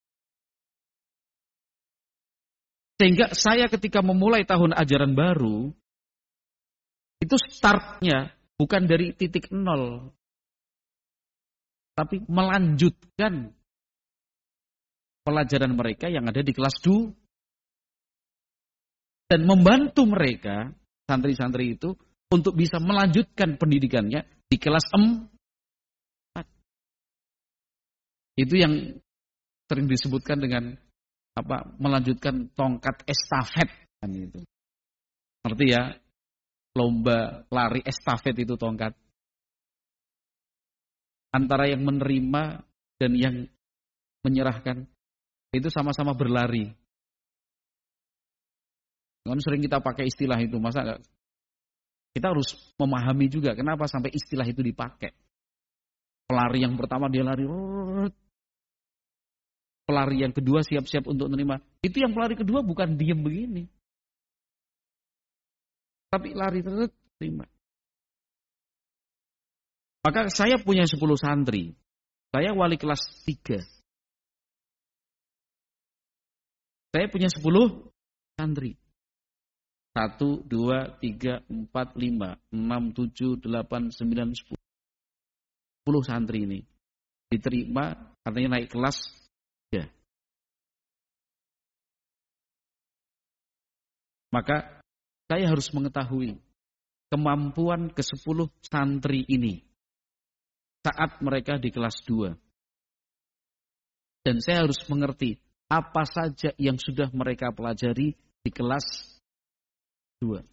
Sehingga saya ketika memulai tahun ajaran baru, itu startnya bukan dari titik nol, tapi melanjutkan pelajaran mereka yang ada di kelas dua. Dan membantu mereka, santri-santri itu, untuk bisa melanjutkan pendidikannya di kelas empat. Itu yang sering disebutkan dengan apa? Melanjutkan tongkat estafet kan itu. Ngerti ya? Lomba lari estafet itu tongkat. Antara yang menerima dan yang menyerahkan itu sama-sama berlari. Kan sering kita pakai istilah itu, masa enggak? Kita harus memahami juga kenapa sampai istilah itu dipakai. Pelari yang pertama dia lari, pelari yang kedua siap-siap untuk menerima. Itu yang pelari kedua bukan diam begini, tapi lari terus terima. Maka saya punya sepuluh santri. Saya wali kelas tiga. Saya punya sepuluh santri. satu, dua, tiga, empat, lima, enam, tujuh, delapan, sembilan, sepuluh. sepuluh santri ini. Diterima, artinya naik kelas tiga. Maka saya harus mengetahui kemampuan ke sepuluh santri ini saat mereka di kelas dua. Dan saya harus mengerti apa saja yang sudah mereka pelajari di kelas dua.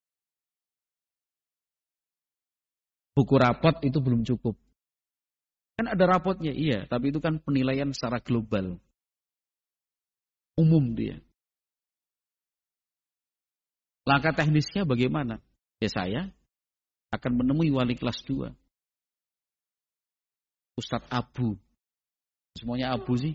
Buku rapot itu belum cukup. Kan ada rapotnya, iya. Tapi itu kan penilaian secara global. Umum dia. Langkah teknisnya bagaimana? Ya saya akan menemui wali kelas dua. Ustadz Abu. Semuanya Abu sih.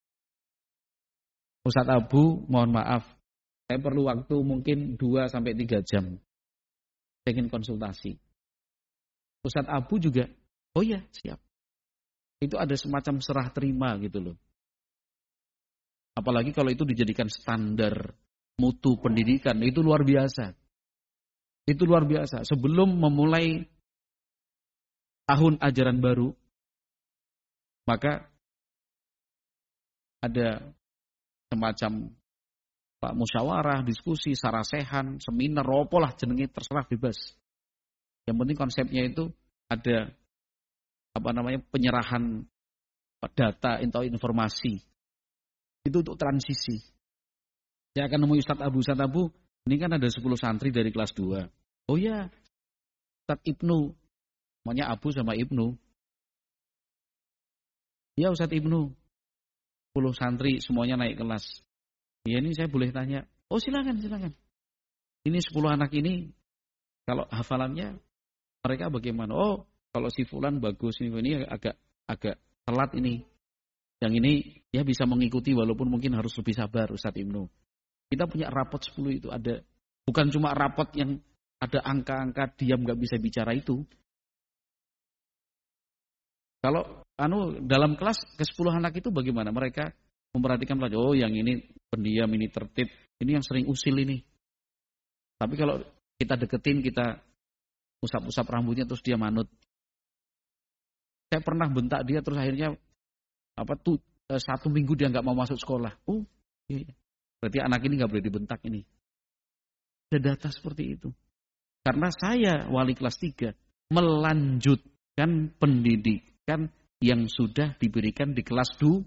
Ustadz Abu, mohon maaf. Saya perlu waktu mungkin dua sampai tiga jam. Saya ingin konsultasi. Ustadz Abu juga, oh iya siap. Itu ada semacam serah terima gitu loh. Apalagi kalau itu dijadikan standar mutu pendidikan, itu luar biasa. Itu luar biasa. Sebelum memulai tahun ajaran baru, maka ada semacam Pak musyawarah, diskusi, sarasehan, seminar, ropolah jenenge terserah bebas. Yang penting konsepnya itu ada apa namanya penyerahan data atau informasi. Itu untuk transisi. Saya akan nemui Ustadz Abu. Ustadz Abu, ini kan ada sepuluh santri dari kelas dua. Oh ya, Ustadz Ibnu. Namanya Abu sama Ibnu. Ya Ustadz Ibnu. sepuluh santri semuanya naik kelas. Ya ini saya boleh tanya. Oh silakan, silakan. Ini sepuluh anak ini, kalau hafalannya, mereka bagaimana? Oh, kalau si Fulan bagus, ini agak agak telat ini. Yang ini ya bisa mengikuti walaupun mungkin harus lebih sabar Ustadz Ibnu. Kita punya rapot sepuluh itu ada. Bukan cuma rapot yang ada angka-angka diam gak bisa bicara itu. Kalau anu dalam kelas ke sepuluh anak itu bagaimana? Mereka memperhatikan pelajaran. Oh yang ini pendiam, ini tertib. Ini yang sering usil ini. Tapi kalau kita deketin, kita usap-usap rambutnya terus dia manut. Saya pernah bentak dia terus akhirnya apa tuh satu minggu dia nggak mau masuk sekolah. Oh, iya. Berarti anak ini nggak boleh dibentak ini. Ada data seperti itu. Karena saya wali kelas tiga melanjutkan pendidikan yang sudah diberikan di kelas dua.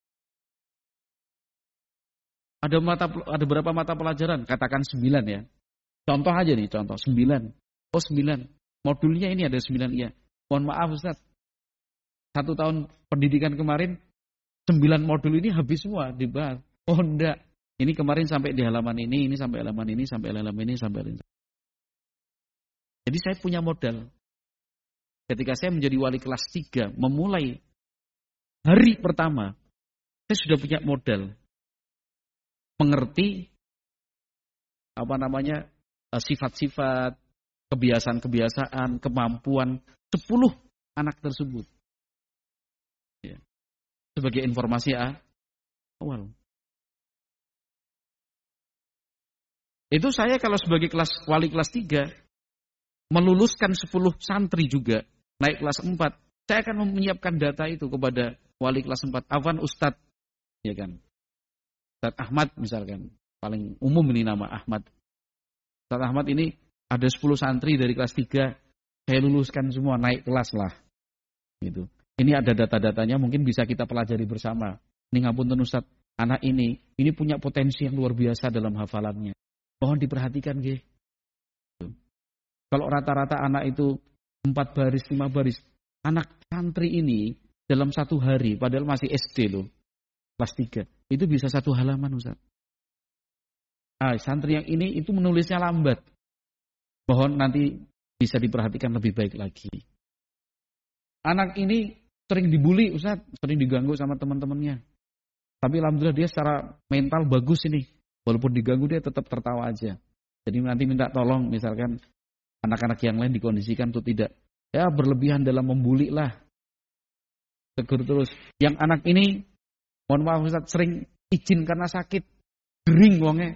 Ada mata ada berapa mata pelajaran? Katakan sembilan ya. Contoh aja nih, contoh sembilan. Oh sembilan. Modulnya ini ada sembilan iya. Mohon maaf Ustaz. Satu tahun pendidikan kemarin, sembilan modul ini habis semua dibahas. Oh enggak, ini kemarin sampai di halaman ini, ini sampai halaman ini, sampai halaman ini, sampai halaman ini. Jadi saya punya modal. Ketika saya menjadi wali kelas tiga, memulai hari pertama, saya sudah punya modal. Mengerti, apa namanya, sifat-sifat, kebiasaan-kebiasaan, kemampuan, sepuluh anak tersebut. Ya. Sebagai informasi ya, awal. Itu saya kalau sebagai kelas wali kelas tiga, meluluskan sepuluh santri juga, naik kelas empat, saya akan menyiapkan data itu kepada wali kelas empat, Afwan Ustadz, ya kan. Ustadz Ahmad misalkan, paling umum ini nama Ahmad. Ustadz Ahmad ini ada sepuluh santri dari kelas tiga, saya luluskan semua, naik kelas lah. Gitu. Ini ada data-datanya, mungkin bisa kita pelajari bersama. Ini ngapunten Ustadz, anak ini, ini punya potensi yang luar biasa dalam hafalannya. Mohon diperhatikan, G. Kalau rata-rata anak itu empat baris, lima baris, anak santri ini dalam satu hari, padahal masih S D loh, kelas tiga, itu bisa satu halaman Ustadz. Ah, santri yang ini itu menulisnya lambat. Mohon nanti bisa diperhatikan lebih baik lagi. Anak ini sering dibully Ustaz, sering diganggu sama teman-temannya. Tapi alhamdulillah dia secara mental bagus ini. Walaupun diganggu dia tetap tertawa aja. Jadi nanti minta tolong misalkan anak-anak yang lain dikondisikan untuk tidak ya berlebihan dalam membuli lah. Tegur terus. Yang anak ini, mohon maaf Ustaz, sering izin karena sakit. Gering wongnya.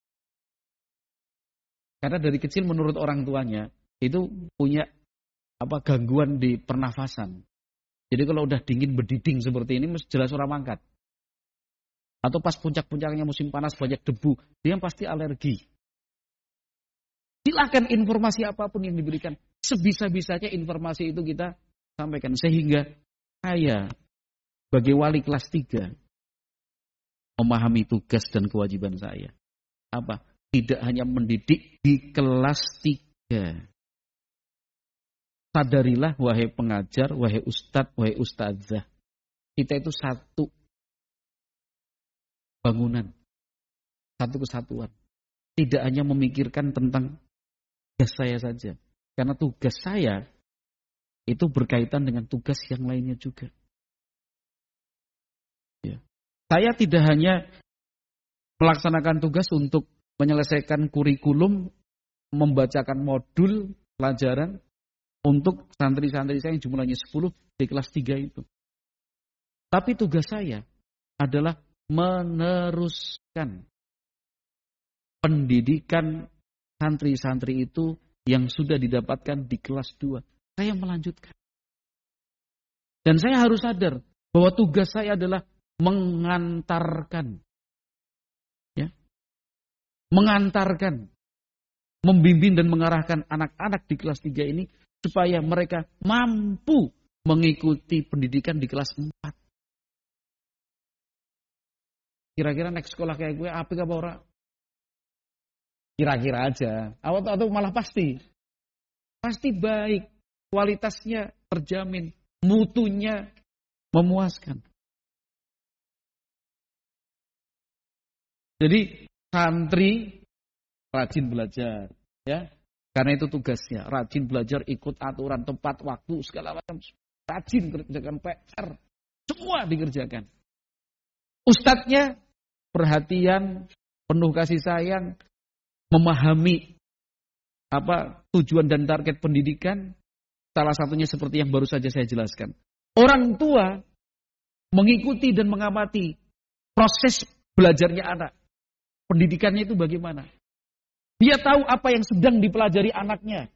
Karena dari kecil menurut orang tuanya itu punya apa gangguan di pernafasan. Jadi kalau udah dingin berdiding seperti ini, jelas orang mangkat. Atau pas puncak-puncaknya musim panas banyak debu, dia pasti alergi. Silakan informasi apapun yang diberikan, sebisa-bisanya informasi itu kita sampaikan. Sehingga saya, sebagai wali kelas tiga, memahami tugas dan kewajiban saya. Apa? Tidak hanya mendidik di kelas tiga. Sadarilah wahai pengajar, wahai ustadz, wahai ustadzah. Kita itu satu bangunan. Satu kesatuan. Tidak hanya memikirkan tentang tugas saya saja. Karena tugas saya itu berkaitan dengan tugas yang lainnya juga. Ya. Saya tidak hanya melaksanakan tugas untuk menyelesaikan kurikulum, membacakan modul pelajaran untuk santri-santri saya yang jumlahnya sepuluh di kelas tiga itu. Tapi tugas saya adalah meneruskan pendidikan santri-santri itu yang sudah didapatkan di kelas dua. Saya melanjutkan. Dan saya harus sadar bahwa tugas saya adalah mengantarkan. Ya. Mengantarkan. Membimbing dan mengarahkan anak-anak di kelas tiga ini supaya mereka mampu mengikuti pendidikan di kelas empat. Kira-kira naik sekolah kayak gue apik apa ora? Kira-kira aja. Atau, atau malah pasti. Pasti baik. Kualitasnya terjamin. Mutunya memuaskan. Jadi santri rajin belajar. Ya. Karena itu tugasnya. Rajin belajar, ikut aturan, tepat waktu, segala macam. Rajin kerjakan P R. Semua dikerjakan. Ustadznya perhatian, penuh kasih sayang, memahami apa tujuan dan target pendidikan, salah satunya seperti yang baru saja saya jelaskan. Orang tua mengikuti dan mengamati proses belajarnya anak. Pendidikannya itu bagaimana? Dia tahu apa yang sedang dipelajari anaknya.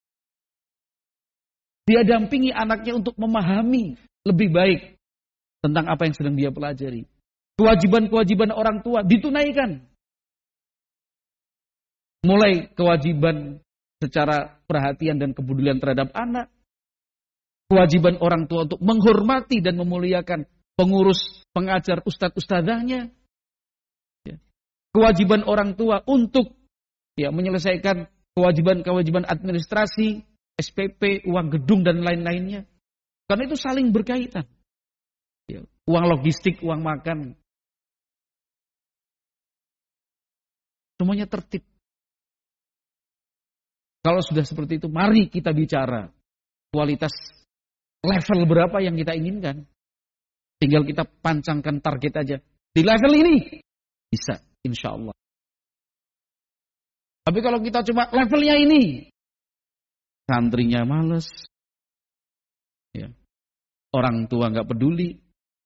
Dia dampingi anaknya untuk memahami lebih baik tentang apa yang sedang dia pelajari. Kewajiban-kewajiban orang tua ditunaikan. Mulai kewajiban secara perhatian dan kepedulian terhadap anak. Kewajiban orang tua untuk menghormati dan memuliakan pengurus, pengajar, ustadz-ustadzahnya. Kewajiban orang tua untuk ya, menyelesaikan kewajiban-kewajiban administrasi, S P P, uang gedung, dan lain-lainnya. Karena itu saling berkaitan. Ya, uang logistik, uang makan. Semuanya tertib. Kalau sudah seperti itu, mari kita bicara kualitas level berapa yang kita inginkan. Tinggal kita pancangkan target aja. Di level ini, bisa, insya Allah. Tapi kalau kita cuma levelnya ini, santrinya males, ya. Orang tua nggak peduli,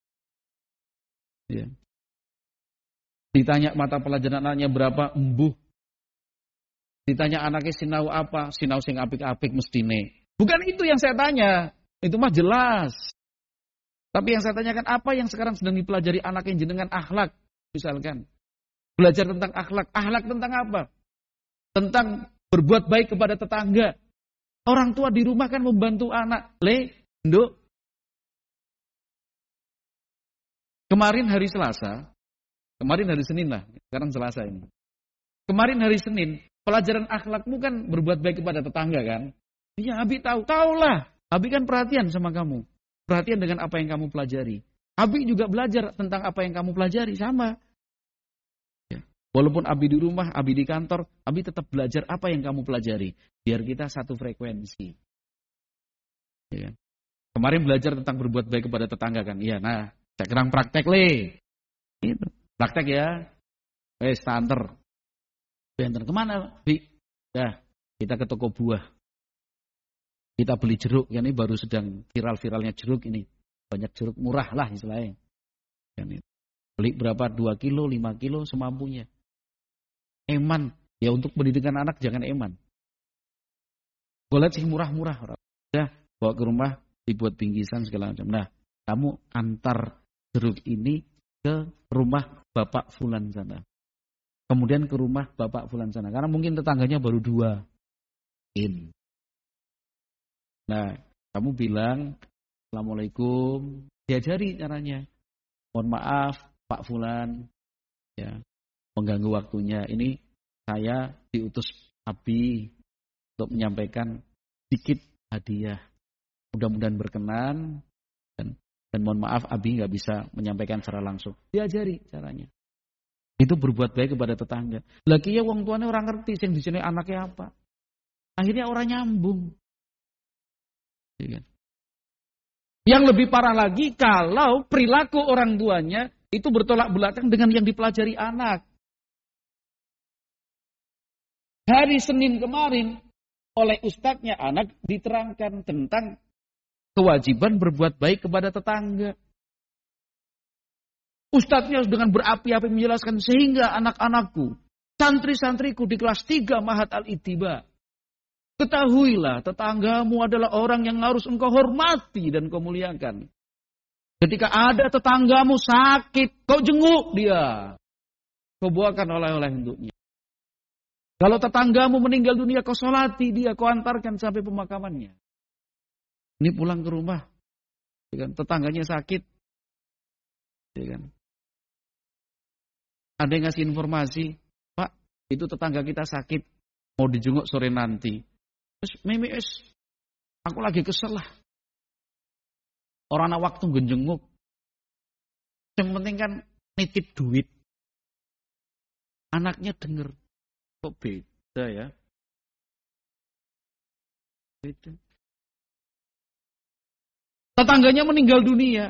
ya. Ditanya mata pelajaran anaknya berapa, embuh. Ditanya anaknya sinau apa, sinau sing apik-apik mestine. Bukan itu yang saya tanya, itu mah jelas. Tapi yang saya tanyakan, apa yang sekarang sedang dipelajari anak yang jenengan akhlak, misalkan. Belajar tentang akhlak, akhlak tentang apa? Tentang berbuat baik kepada tetangga. Orang tua di rumah kan membantu anak. Le, nduk. Kemarin hari Selasa, kemarin hari Senin lah, sekarang Selasa ini. Kemarin hari Senin, pelajaran akhlakmu kan berbuat baik kepada tetangga kan? Iya, Abi tahu, tahulah. Abi kan perhatian sama kamu. Perhatian dengan apa yang kamu pelajari. Abi juga belajar tentang apa yang kamu pelajari, sama. Ya. Walaupun Abi di rumah, Abi di kantor, Abi tetap belajar apa yang kamu pelajari. Biar kita satu frekuensi. Ya. Kemarin belajar tentang berbuat baik kepada tetangga kan? Iya, nah, sekarang praktek le. Itu. Praktek ya. Eh, standar. Benter kemana, Bi? Dah, kita ke toko buah. Kita beli jeruk, ya ini baru sedang viral-viralnya jeruk ini. Banyak jeruk murah lah istilahnya. Ini. Beli berapa? dua kilo, lima kilo semampunya. Eman, ya untuk pendidikan anak jangan eman. Boleh sih murah-murah. Udah, bawa ke rumah, dibuat bingkisan segala macam. Nah, kamu antar jeruk ini ke rumah Bapak Fulan sana. Kemudian ke rumah Bapak Fulan sana. Karena mungkin tetangganya baru dua. In. Nah, kamu bilang, Assalamualaikum. Diajari caranya. Mohon maaf, Pak Fulan. ya, mengganggu waktunya. Ini saya diutus Abi untuk menyampaikan sedikit hadiah. Mudah-mudahan berkenan dan dan mohon maaf Abi nggak bisa menyampaikan secara langsung. Diajari caranya. Itu berbuat baik kepada tetangga. Lagi ya wong tuanya orang ngerti sing di sini anaknya apa. Akhirnya orang nyambung. Ya kan? Yang lebih parah lagi kalau perilaku orang tuanya itu bertolak belakang dengan yang dipelajari anak. Hari Senin kemarin oleh ustadznya anak diterangkan tentang kewajiban berbuat baik kepada tetangga. Ustadznya dengan berapi-api menjelaskan sehingga anak-anakku, santri-santriku di kelas tiga Mahat Al-Ittiba, ketahuilah tetanggamu adalah orang yang harus engkau hormati dan kau muliakan. Ketika ada tetanggamu sakit, kau jenguk dia. Kau buahkan oleh-oleh untuknya. Kalau tetanggamu meninggal dunia, kau solati dia, kau antarkan sampai pemakamannya. Ini pulang ke rumah, ya kan? Tetangganya sakit, ya kan? Ada yang ngasih informasi, Pak, itu tetangga kita sakit, mau dijenguk sore nanti. Terus, Mimi, aku lagi kesel lah. Orang anak waktu genjenguk. Yang penting kan nitip duit. Anaknya denger. Kok beda ya? Beda. Tetangganya meninggal dunia.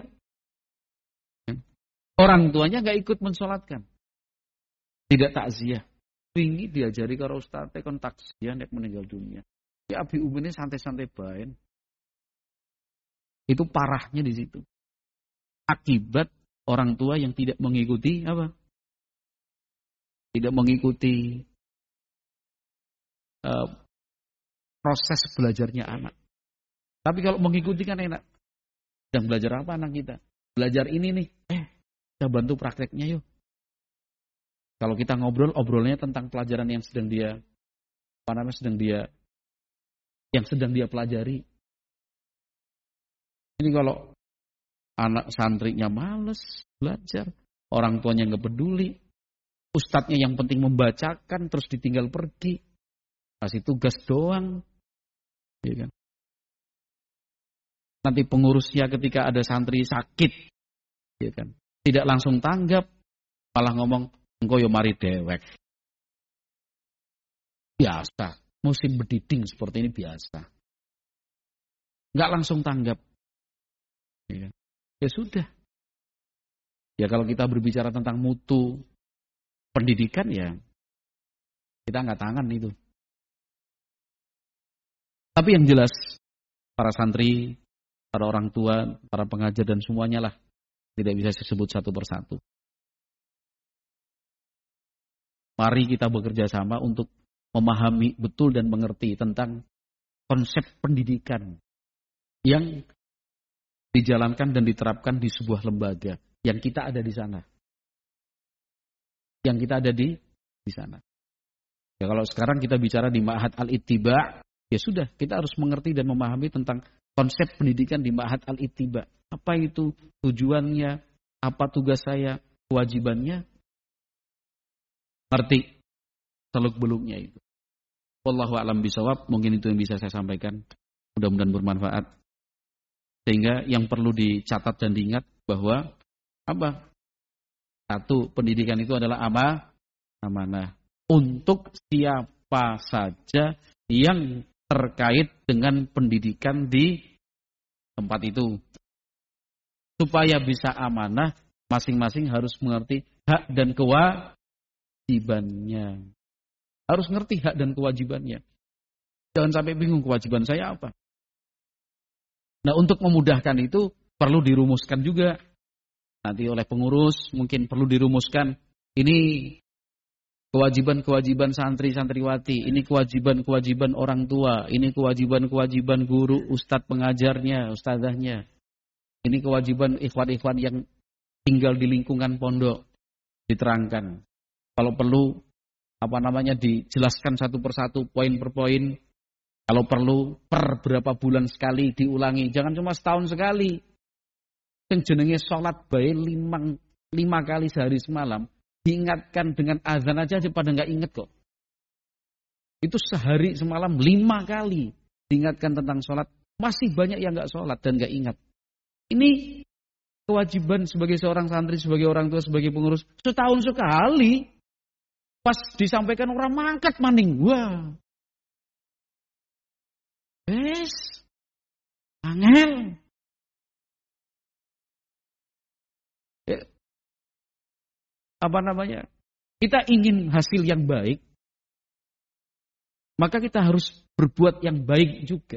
Orang tuanya gak ikut mensolatkan. Tidak takziah. Wingi diajari karo ustaz kon takziah nek meninggal dunia. Ya abi umumnya santai-santai bae. Itu parahnya di situ. Akibat orang tua yang tidak mengikuti apa? Tidak mengikuti uh, proses belajarnya anak. Tapi kalau mengikuti kan enak. Sedang belajar apa anak kita? Belajar ini nih. Eh, kita bantu prakteknya yuk. Kalau kita ngobrol, obrolnya tentang pelajaran yang sedang dia, apa namanya, sedang dia, yang sedang dia pelajari. Ini kalau anak santrinya males belajar, orang tuanya nggak peduli, ustadznya yang penting membacakan, terus ditinggal pergi, kasih tugas doang, ya kan? Nanti pengurusnya ketika ada santri sakit, ya kan, tidak langsung tanggap, malah ngomong, engkau yo mari dewek. Biasa, musim berdiding seperti ini biasa. Nggak langsung tanggap. Ya, ya sudah. Ya kalau kita berbicara tentang mutu pendidikan ya, kita nggak tangan itu. Tapi yang jelas, para santri, para orang tua, para pengajar dan semuanya lah, tidak bisa disebut satu persatu. Mari kita bekerja sama untuk memahami betul dan mengerti tentang konsep pendidikan yang dijalankan dan diterapkan di sebuah lembaga yang kita ada di sana. Yang kita ada di di sana. Ya kalau sekarang kita bicara di Ma'had Al-Ittiba, ya sudah, kita harus mengerti dan memahami tentang konsep pendidikan di Ma'had Al-Ittiba. Apa itu tujuannya, apa tugas saya, kewajibannya, ngerti seluk-beluknya itu. Wallahu a'lam bishawab, mungkin itu yang bisa saya sampaikan. Mudah-mudahan bermanfaat. Sehingga yang perlu dicatat dan diingat bahwa apa? Satu, pendidikan itu adalah apa? Amanah. Untuk siapa saja yang terkait dengan pendidikan di tempat itu. Supaya bisa amanah, masing-masing harus mengerti hak dan kewajibannya. Harus ngerti hak dan kewajibannya. Jangan sampai bingung kewajiban saya apa. Nah, untuk memudahkan itu perlu dirumuskan juga. Nanti oleh pengurus mungkin perlu dirumuskan. Ini kewajiban-kewajiban santri-santriwati. Ini kewajiban-kewajiban orang tua. Ini kewajiban-kewajiban guru, ustadz pengajarnya, ustadzahnya. Ini kewajiban ikhwan-ikhwan yang tinggal di lingkungan pondok. Diterangkan. Kalau perlu, apa namanya, dijelaskan satu persatu, poin per poin. Kalau perlu per berapa bulan sekali diulangi, jangan cuma setahun sekali. Yang jenenge sholat bae limang, lima kali sehari semalam, diingatkan dengan azan aja pada nggak ingat kok. Itu sehari semalam lima kali diingatkan tentang sholat. Masih banyak yang nggak sholat dan nggak ingat. Ini kewajiban sebagai seorang santri, sebagai orang tua, sebagai pengurus. Setahun sekali. Pas disampaikan orang mangkat maning. Wah. Yes. Angel. Ya. Apa namanya? Kita ingin hasil yang baik. Maka kita harus berbuat yang baik juga.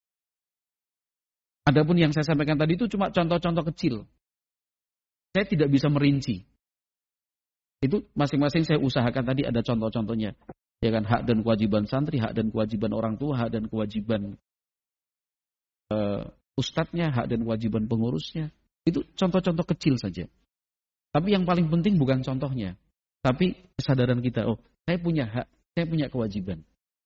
Adapun yang saya sampaikan tadi itu cuma contoh-contoh kecil. Saya tidak bisa merinci. Itu masing-masing saya usahakan tadi ada contoh-contohnya. Ya kan, hak dan kewajiban santri, hak dan kewajiban orang tua, hak dan kewajiban uh, ustadznya, hak dan kewajiban pengurusnya. Itu contoh-contoh kecil saja. Tapi yang paling penting bukan contohnya. Tapi kesadaran kita, oh saya punya hak, saya punya kewajiban.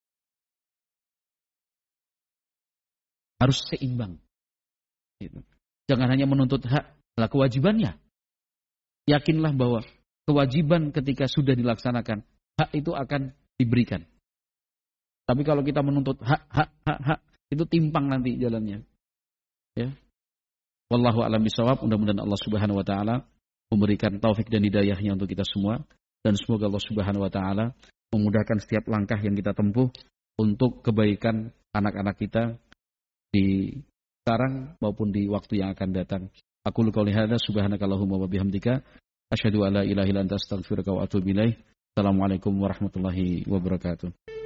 Harus seimbang. Gitu. Jangan hanya menuntut hak, lah kewajibannya. Yakinlah bahwa kewajiban ketika sudah dilaksanakan, hak itu akan diberikan. Tapi kalau kita menuntut hak, hak, hak, hak, itu timpang nanti jalannya. Ya. Wallahu a'lam bishawab. Mudah-mudahan Allah Subhanahu wa taala memberikan taufik dan hidayahnya untuk kita semua, dan semoga Allah Subhanahu wa taala memudahkan setiap langkah yang kita tempuh untuk kebaikan anak-anak kita di sekarang maupun di waktu yang akan datang. Aku qouli hadza subhanakallahumma wa bihamdika asyhadu an la ilaha illa anta astaghfiruka wa atubu ilaik. Assalamualaikum warahmatullahi wabarakatuh.